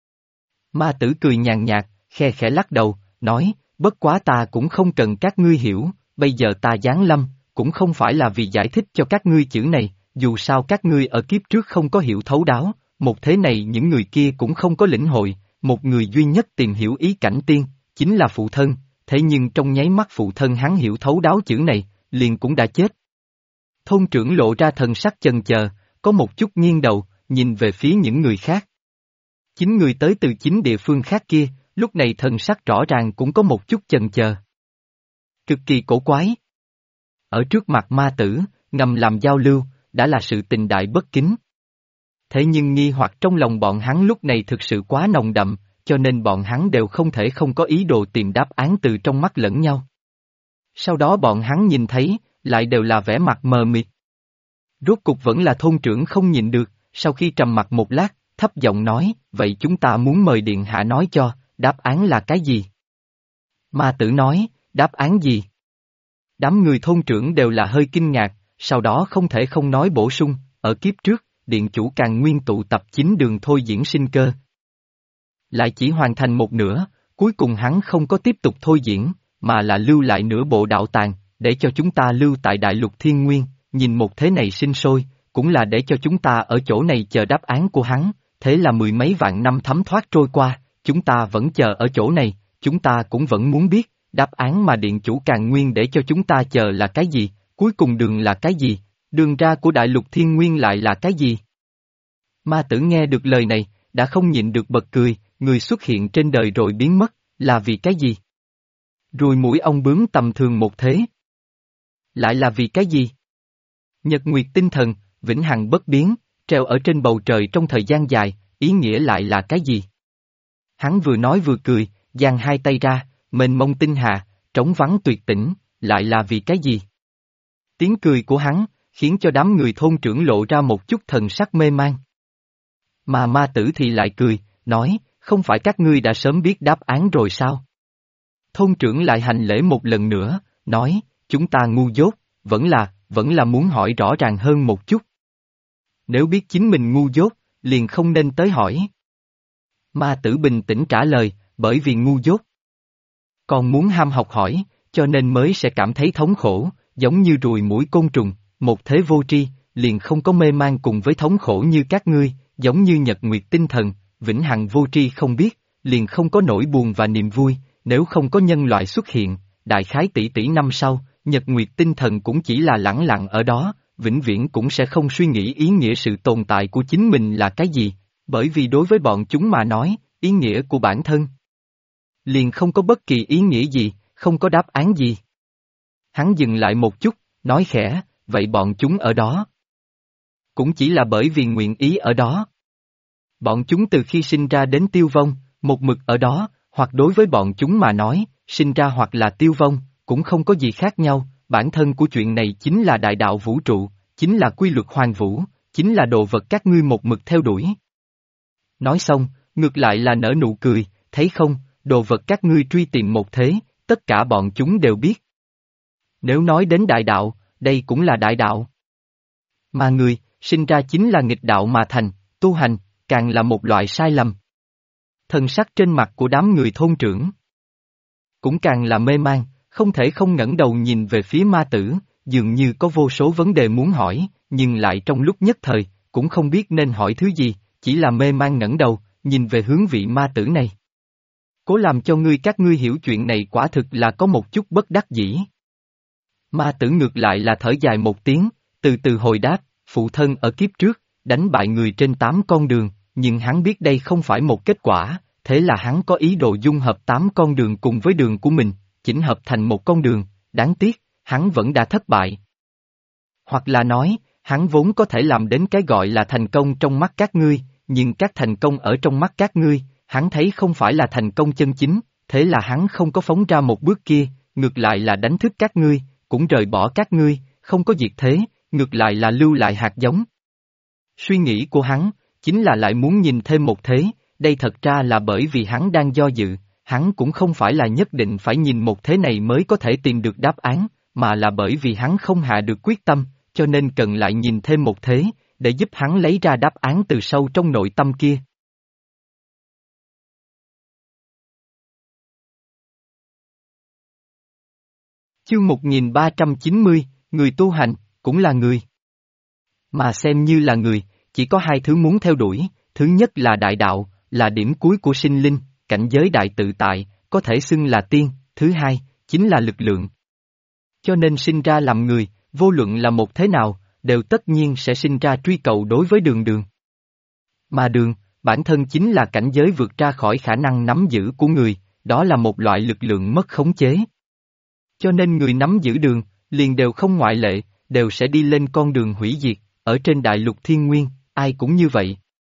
Ma tử cười nhàn nhạt, khe khẽ lắc đầu, nói, bất quá ta cũng không cần các ngươi hiểu, bây giờ ta giáng lâm, cũng không phải là vì giải thích cho các ngươi chữ này, dù sao các ngươi ở kiếp trước không có hiểu thấu đáo, một thế này những người kia cũng không có lĩnh hội, một người duy nhất tìm hiểu ý cảnh tiên, chính là phụ thân, thế nhưng trong nháy mắt phụ thân hắn hiểu thấu đáo chữ này, liền cũng đã chết. Thôn trưởng lộ ra thần sắc chần chờ, có một chút nghiêng đầu, nhìn về phía những người khác. 9 người tới từ 9 địa phương khác kia, lúc này thần sắc rõ ràng cũng có một chút chần chờ. Cực kỳ cổ quái. Ở trước mặt ma tử, ngầm làm giao lưu, đã là sự tình đại bất kính. thế nhưng nghi hoặc trong lòng bọn hắn lúc này thực sự quá nồng đậm, cho nên bọn hắn đều không thể không có ý đồ tìm đáp án từ trong mắt lẫn nhau. Sau đó bọn hắn nhìn thấy, lại đều là vẻ mặt mờ mịt. Rốt cục vẫn là thôn trưởng không nhịn được, sau khi trầm mặc một lát, thấp giọng nói, vậy chúng ta muốn mời điện hạ nói cho, đáp án là cái gì? Ma tử nói, đáp án gì? Đám người thôn trưởng đều là hơi kinh ngạc, sau đó không thể không nói bổ sung, ở kiếp trước, điện chủ Càn Nguyên tụ tập 9 đường thôi diễn sinh cơ. Lại chỉ hoàn thành một nửa, cuối cùng hắn không có tiếp tục thôi diễn, mà là lưu lại nửa bộ đạo tàng, để cho chúng ta lưu tại đại lục thiên nguyên, nhìn một thế này sinh sôi, cũng là để cho chúng ta ở chỗ này chờ đáp án của hắn, thế là mười mấy vạn năm thấm thoát trôi qua, chúng ta vẫn chờ ở chỗ này, chúng ta cũng vẫn muốn biết, đáp án mà điện chủ Càn Nguyên để cho chúng ta chờ là cái gì, cuối cùng đường là cái gì, đường ra của đại lục thiên nguyên lại là cái gì? Ma tử nghe được lời này, đã không nhịn được bật cười, người xuất hiện trên đời rồi biến mất, là vì cái gì? Ruồi mũi ong bướm tầm thường một thế. Lại là vì cái gì? Nhật nguyệt tinh thần, vĩnh hằng bất biến, treo ở trên bầu trời trong thời gian dài, ý nghĩa lại là cái gì? Hắn vừa nói vừa cười, giang hai tay ra, mênh mông tinh hà, trống vắng tuyệt tĩnh, lại là vì cái gì? Tiếng cười của hắn, khiến cho đám người thôn trưởng lộ ra một chút thần sắc mê man. Mà ma tử thì lại cười, nói, không phải các ngươi đã sớm biết đáp án rồi sao? Thôn trưởng lại hành lễ một lần nữa, nói, chúng ta ngu dốt, vẫn là muốn hỏi rõ ràng hơn một chút. Nếu biết chính mình ngu dốt, liền không nên tới hỏi. Ma tử bình tĩnh trả lời, bởi vì ngu dốt. Còn muốn ham học hỏi, cho nên mới sẽ cảm thấy thống khổ, giống như ruồi muỗi côn trùng, một thế vô tri, liền không có mê man cùng với thống khổ như các ngươi, giống như nhật nguyệt tinh thần, vĩnh hằng vô tri không biết, liền không có nỗi buồn và niềm vui, nếu không có nhân loại xuất hiện, đại khái tỷ tỷ năm sau, nhật nguyệt tinh thần cũng chỉ là lẳng lặng ở đó, vĩnh viễn cũng sẽ không suy nghĩ ý nghĩa sự tồn tại của chính mình là cái gì, bởi vì đối với bọn chúng mà nói, ý nghĩa của bản thân liền không có bất kỳ ý nghĩa gì, không có đáp án gì. Hắn dừng lại một chút, nói khẽ, vậy bọn chúng ở đó cũng chỉ là bởi vì nguyện ý ở đó. Bọn chúng từ khi sinh ra đến tiêu vong, một mực ở đó, hoặc đối với bọn chúng mà nói, sinh ra hoặc là tiêu vong, cũng không có gì khác nhau, bản thân của chuyện này chính là đại đạo vũ trụ, chính là quy luật hoàn vũ, chính là đồ vật các ngươi một mực theo đuổi. Nói xong, ngược lại là nở nụ cười, thấy không, đồ vật các ngươi truy tìm một thế, tất cả bọn chúng đều biết. Nếu nói đến đại đạo, đây cũng là đại đạo. Mà người, sinh ra chính là nghịch đạo mà thành, tu hành, càng là một loại sai lầm. Thần sắc trên mặt của đám người thôn trưởng cũng càng là mê man, không thể không ngẩng đầu nhìn về phía ma tử, dường như có vô số vấn đề muốn hỏi, nhưng lại trong lúc nhất thời, cũng không biết nên hỏi thứ gì, chỉ là mê man ngẩng đầu, nhìn về hướng vị ma tử này. Cố làm cho các ngươi hiểu chuyện này quả thực là có một chút bất đắc dĩ. Ma tử ngược lại là thở dài một tiếng, từ từ hồi đáp, phụ thân ở kiếp trước, đánh bại người trên 8 con đường, nhưng hắn biết đây không phải một kết quả, thế là hắn có ý đồ dung hợp 8 con đường cùng với đường của mình, chỉnh hợp thành một con đường, đáng tiếc, hắn vẫn đã thất bại. Hoặc là nói, hắn vốn có thể làm đến cái gọi là thành công trong mắt các ngươi, nhưng các thành công ở trong mắt các ngươi, hắn thấy không phải là thành công chân chính, thế là hắn không có phóng ra một bước kia, ngược lại là đánh thức các ngươi, cũng rời bỏ các ngươi, không có diệt thế, ngược lại là lưu lại hạt giống. Suy nghĩ của hắn, chính là lại muốn nhìn thêm một thế, đây thật ra là bởi vì hắn đang do dự, hắn cũng không phải là nhất định phải nhìn một thế này mới có thể tìm được đáp án, mà là bởi vì hắn không hạ được quyết tâm, cho nên cần lại nhìn thêm một thế, để giúp hắn lấy ra đáp án từ sâu trong nội tâm kia. Chương 1390, người tu hành, cũng là người. Mà xem như là người, chỉ có hai thứ muốn theo đuổi, thứ nhất là đại đạo, là điểm cuối của sinh linh, cảnh giới đại tự tại, có thể xưng là tiên, thứ hai, chính là lực lượng. Cho nên sinh ra làm người, vô luận là một thế nào, đều tất nhiên sẽ sinh ra truy cầu đối với đường. Mà đường, bản thân chính là cảnh giới vượt ra khỏi khả năng nắm giữ của người, đó là một loại lực lượng mất khống chế. Cho nên người nắm giữ đường, liền đều không ngoại lệ, đều sẽ đi lên con đường hủy diệt, ở trên đại lục thiên nguyên, ai cũng như vậy.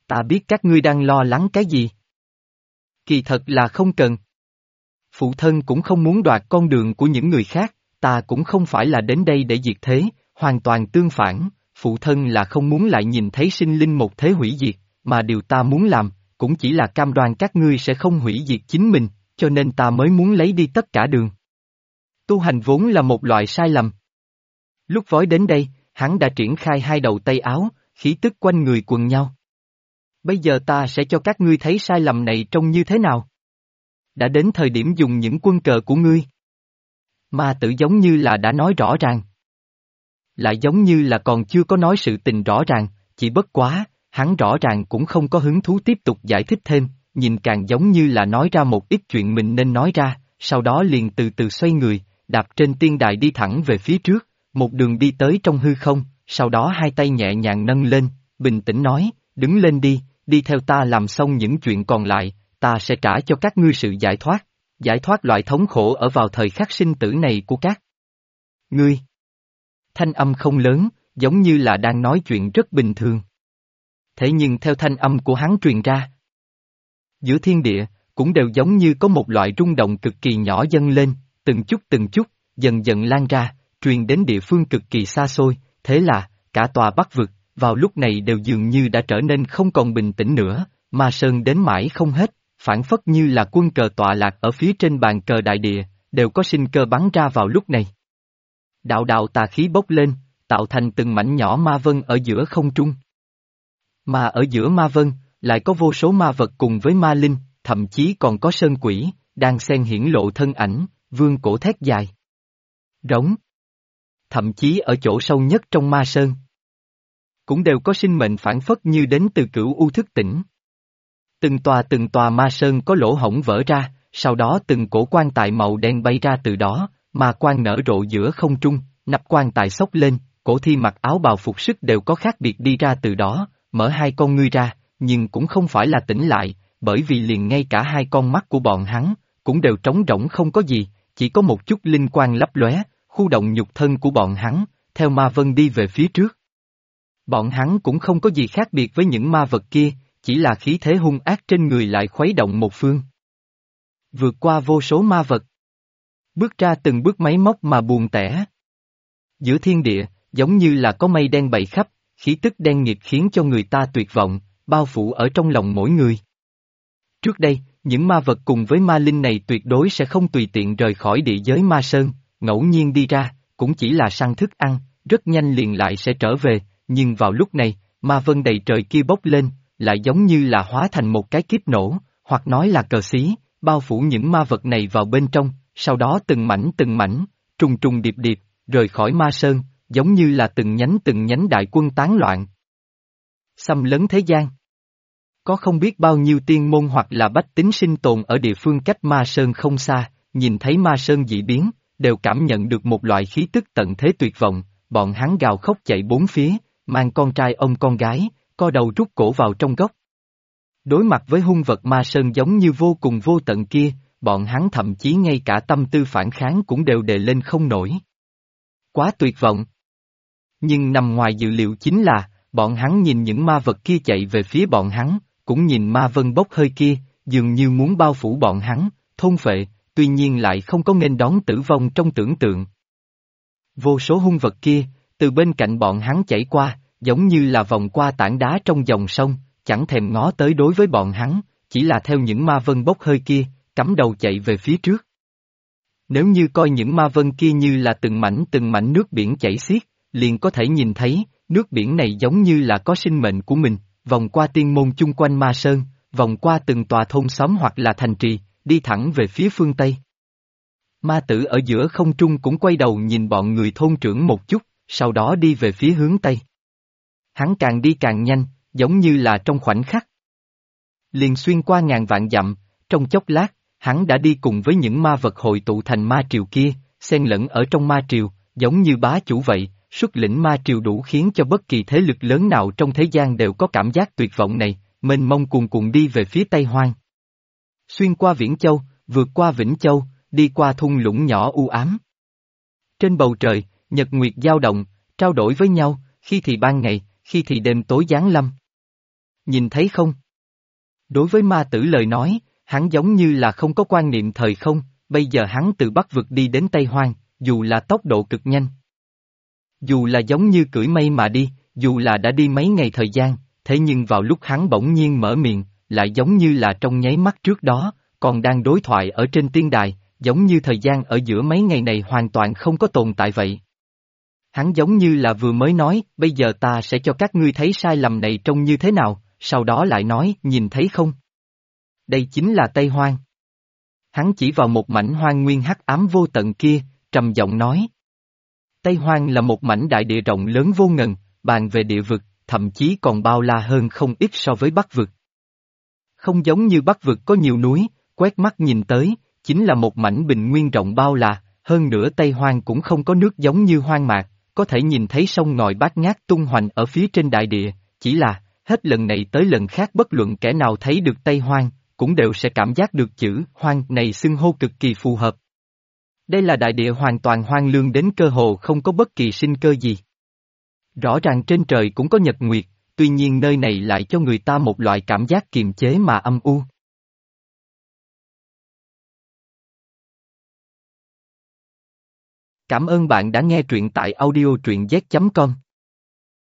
Ta biết các ngươi đang lo lắng cái gì. Kỳ thật là không cần. Phụ thân cũng không muốn đoạt con đường của những người khác, ta cũng không phải là đến đây để diệt thế, hoàn toàn tương phản, phụ thân là không muốn lại nhìn thấy sinh linh một thế hủy diệt, mà điều ta muốn làm, cũng chỉ là cam đoan các ngươi sẽ không hủy diệt chính mình, cho nên ta mới muốn lấy đi tất cả đường. Tu hành vốn là một loại sai lầm. Lúc vói đến đây, hắn đã triển khai hai đầu tay áo, khí tức quanh người quần nhau. Bây giờ ta sẽ cho các ngươi thấy sai lầm này trông như thế nào. Đã đến thời điểm dùng những quân cờ của ngươi. Ma tử giống như là đã nói rõ ràng. Lại giống như là còn chưa có nói sự tình rõ ràng, chỉ bất quá, hắn rõ ràng cũng không có hứng thú tiếp tục giải thích thêm, nhìn càng giống như là nói ra một ít chuyện mình nên nói ra, sau đó liền từ từ xoay người, đạp trên tiên đài đi thẳng về phía trước, một đường đi tới trong hư không, sau đó hai tay nhẹ nhàng nâng lên, bình tĩnh nói, đứng lên đi, đi theo ta làm xong những chuyện còn lại, ta sẽ trả cho các ngươi sự giải thoát loại thống khổ ở vào thời khắc sinh tử này của các ngươi. Thanh âm không lớn, giống như là đang nói chuyện rất bình thường. Thế nhưng theo thanh âm của hắn truyền ra, giữa thiên địa, cũng đều giống như có một loại rung động cực kỳ nhỏ dâng lên, từng chút, dần dần lan ra, truyền đến địa phương cực kỳ xa xôi, thế là, cả tòa Bắc vực, vào lúc này đều dường như đã trở nên không còn bình tĩnh nữa, ma sơn đến mãi không hết, phản phất như là quân cờ tọa lạc ở phía trên bàn cờ đại địa, đều có sinh cơ bắn ra vào lúc này. Đạo đạo tà khí bốc lên, tạo thành từng mảnh nhỏ ma vân ở giữa không trung. Mà ở giữa ma vân, lại có vô số ma vật cùng với ma linh, thậm chí còn có sơn quỷ, đang xen hiển lộ thân ảnh, vương cổ thét dài. Rống. Thậm chí ở chỗ sâu nhất trong ma sơn, cũng đều có sinh mệnh phản phất như đến từ cửu u thức tỉnh. Từng tòa ma sơn có lỗ hổng vỡ ra, sau đó từng cổ quan tài màu đen bay ra từ đó, ma quan nở rộ giữa không trung, nắp quan tài xốc lên, cổ thi mặc áo bào phục sức đều có khác biệt đi ra từ đó, mở hai con ngươi ra, nhưng cũng không phải là tỉnh lại, bởi vì liền ngay cả hai con mắt của bọn hắn, cũng đều trống rỗng không có gì, chỉ có một chút linh quang lấp lóe, khu động nhục thân của bọn hắn, theo ma vân đi về phía trước. Bọn hắn cũng không có gì khác biệt với những ma vật kia, chỉ là khí thế hung ác trên người lại khuấy động một phương. Vượt qua vô số ma vật. Bước ra từng bước máy móc mà buồn tẻ. Giữa thiên địa, giống như là có mây đen bậy khắp, khí tức đen nghịt khiến cho người ta tuyệt vọng, bao phủ ở trong lòng mỗi người. Trước đây, những ma vật cùng với ma linh này tuyệt đối sẽ không tùy tiện rời khỏi địa giới ma sơn, ngẫu nhiên đi ra, cũng chỉ là săn thức ăn, rất nhanh liền lại sẽ trở về, nhưng vào lúc này, ma vân đầy trời kia bốc lên, lại giống như là hóa thành một cái kiếp nổ, hoặc nói là cờ xí, bao phủ những ma vật này vào bên trong, sau đó từng mảnh, trùng trùng điệp điệp, rời khỏi ma sơn, giống như là từng nhánh đại quân tán loạn. Xâm lấn thế gian. Có không biết bao nhiêu tiên môn hoặc là bách tính sinh tồn ở địa phương cách ma sơn không xa, nhìn thấy ma sơn dị biến, đều cảm nhận được một loại khí tức tận thế tuyệt vọng, bọn hắn gào khóc chạy bốn phía, mang con trai ôm con gái, co đầu rút cổ vào trong góc. Đối mặt với hung vật ma sơn giống như vô cùng vô tận kia, bọn hắn thậm chí ngay cả tâm tư phản kháng cũng đều đề lên không nổi. Quá tuyệt vọng. Nhưng nằm ngoài dự liệu chính là, bọn hắn nhìn những ma vật kia chạy về phía bọn hắn, cũng nhìn ma vân bốc hơi kia, dường như muốn bao phủ bọn hắn, thôn phệ, tuy nhiên lại không có nghênh đón tử vong trong tưởng tượng. Vô số hung vật kia, từ bên cạnh bọn hắn chảy qua, giống như là vòng qua tảng đá trong dòng sông, chẳng thèm ngó tới đối với bọn hắn, chỉ là theo những ma vân bốc hơi kia, cắm đầu chạy về phía trước. Nếu như coi những ma vân kia như là từng mảnh nước biển chảy xiết, liền có thể nhìn thấy, nước biển này giống như là có sinh mệnh của mình, vòng qua tiên môn chung quanh ma sơn, vòng qua từng tòa thôn xóm hoặc là thành trì, đi thẳng về phía phương Tây. Ma tử ở giữa không trung cũng quay đầu nhìn bọn người thôn trưởng một chút, sau đó đi về phía hướng Tây. Hắn càng đi càng nhanh, giống như là trong khoảnh khắc. Liền xuyên qua ngàn vạn dặm, trong chốc lát, hắn đã đi cùng với những ma vật hội tụ thành ma triều kia, xen lẫn ở trong ma triều, giống như bá chủ vậy, xuất lĩnh ma triều đủ khiến cho bất kỳ thế lực lớn nào trong thế gian đều có cảm giác tuyệt vọng này, mênh mông cuồn cuộn đi về phía Tây Hoang. Xuyên qua Viễn Châu, vượt qua Vĩnh Châu, đi qua thung lũng nhỏ u ám. Trên bầu trời, nhật nguyệt dao động, trao đổi với nhau, khi thì ban ngày, khi thì đêm tối giáng lâm. Nhìn thấy không? Đối với ma tử lời nói, hắn giống như là không có quan niệm thời không, bây giờ hắn từ Bắc vực đi đến Tây Hoang, dù là tốc độ cực nhanh. Dù là giống như cưỡi mây mà đi, dù là đã đi mấy ngày thời gian, thế nhưng vào lúc hắn bỗng nhiên mở miệng, lại giống như là trong nháy mắt trước đó, còn đang đối thoại ở trên tiên đài, giống như thời gian ở giữa mấy ngày này hoàn toàn không có tồn tại vậy. Hắn giống như là vừa mới nói, bây giờ ta sẽ cho các ngươi thấy sai lầm này trông như thế nào, sau đó lại nói, nhìn thấy không? Đây chính là Tây Hoang. Hắn chỉ vào một mảnh hoang nguyên hắc ám vô tận kia, trầm giọng nói. Tây Hoang là một mảnh đại địa rộng lớn vô ngần, bàn về địa vực, thậm chí còn bao la hơn không ít so với Bắc vực. Không giống như Bắc vực có nhiều núi, quét mắt nhìn tới, chính là một mảnh bình nguyên rộng bao la, hơn nữa Tây Hoang cũng không có nước giống như hoang mạc, có thể nhìn thấy sông ngòi bát ngát tung hoành ở phía trên đại địa, chỉ là, hết lần này tới lần khác bất luận kẻ nào thấy được Tây Hoang, cũng đều sẽ cảm giác được chữ hoang này xưng hô cực kỳ phù hợp. Đây là đại địa hoàn toàn hoang lương đến cơ hồ không có bất kỳ sinh cơ gì. Rõ ràng trên trời cũng có nhật nguyệt, tuy nhiên nơi này lại cho người ta một loại cảm giác kiềm chế mà âm u. Cảm ơn bạn đã nghe truyện tại audio truyện z.com.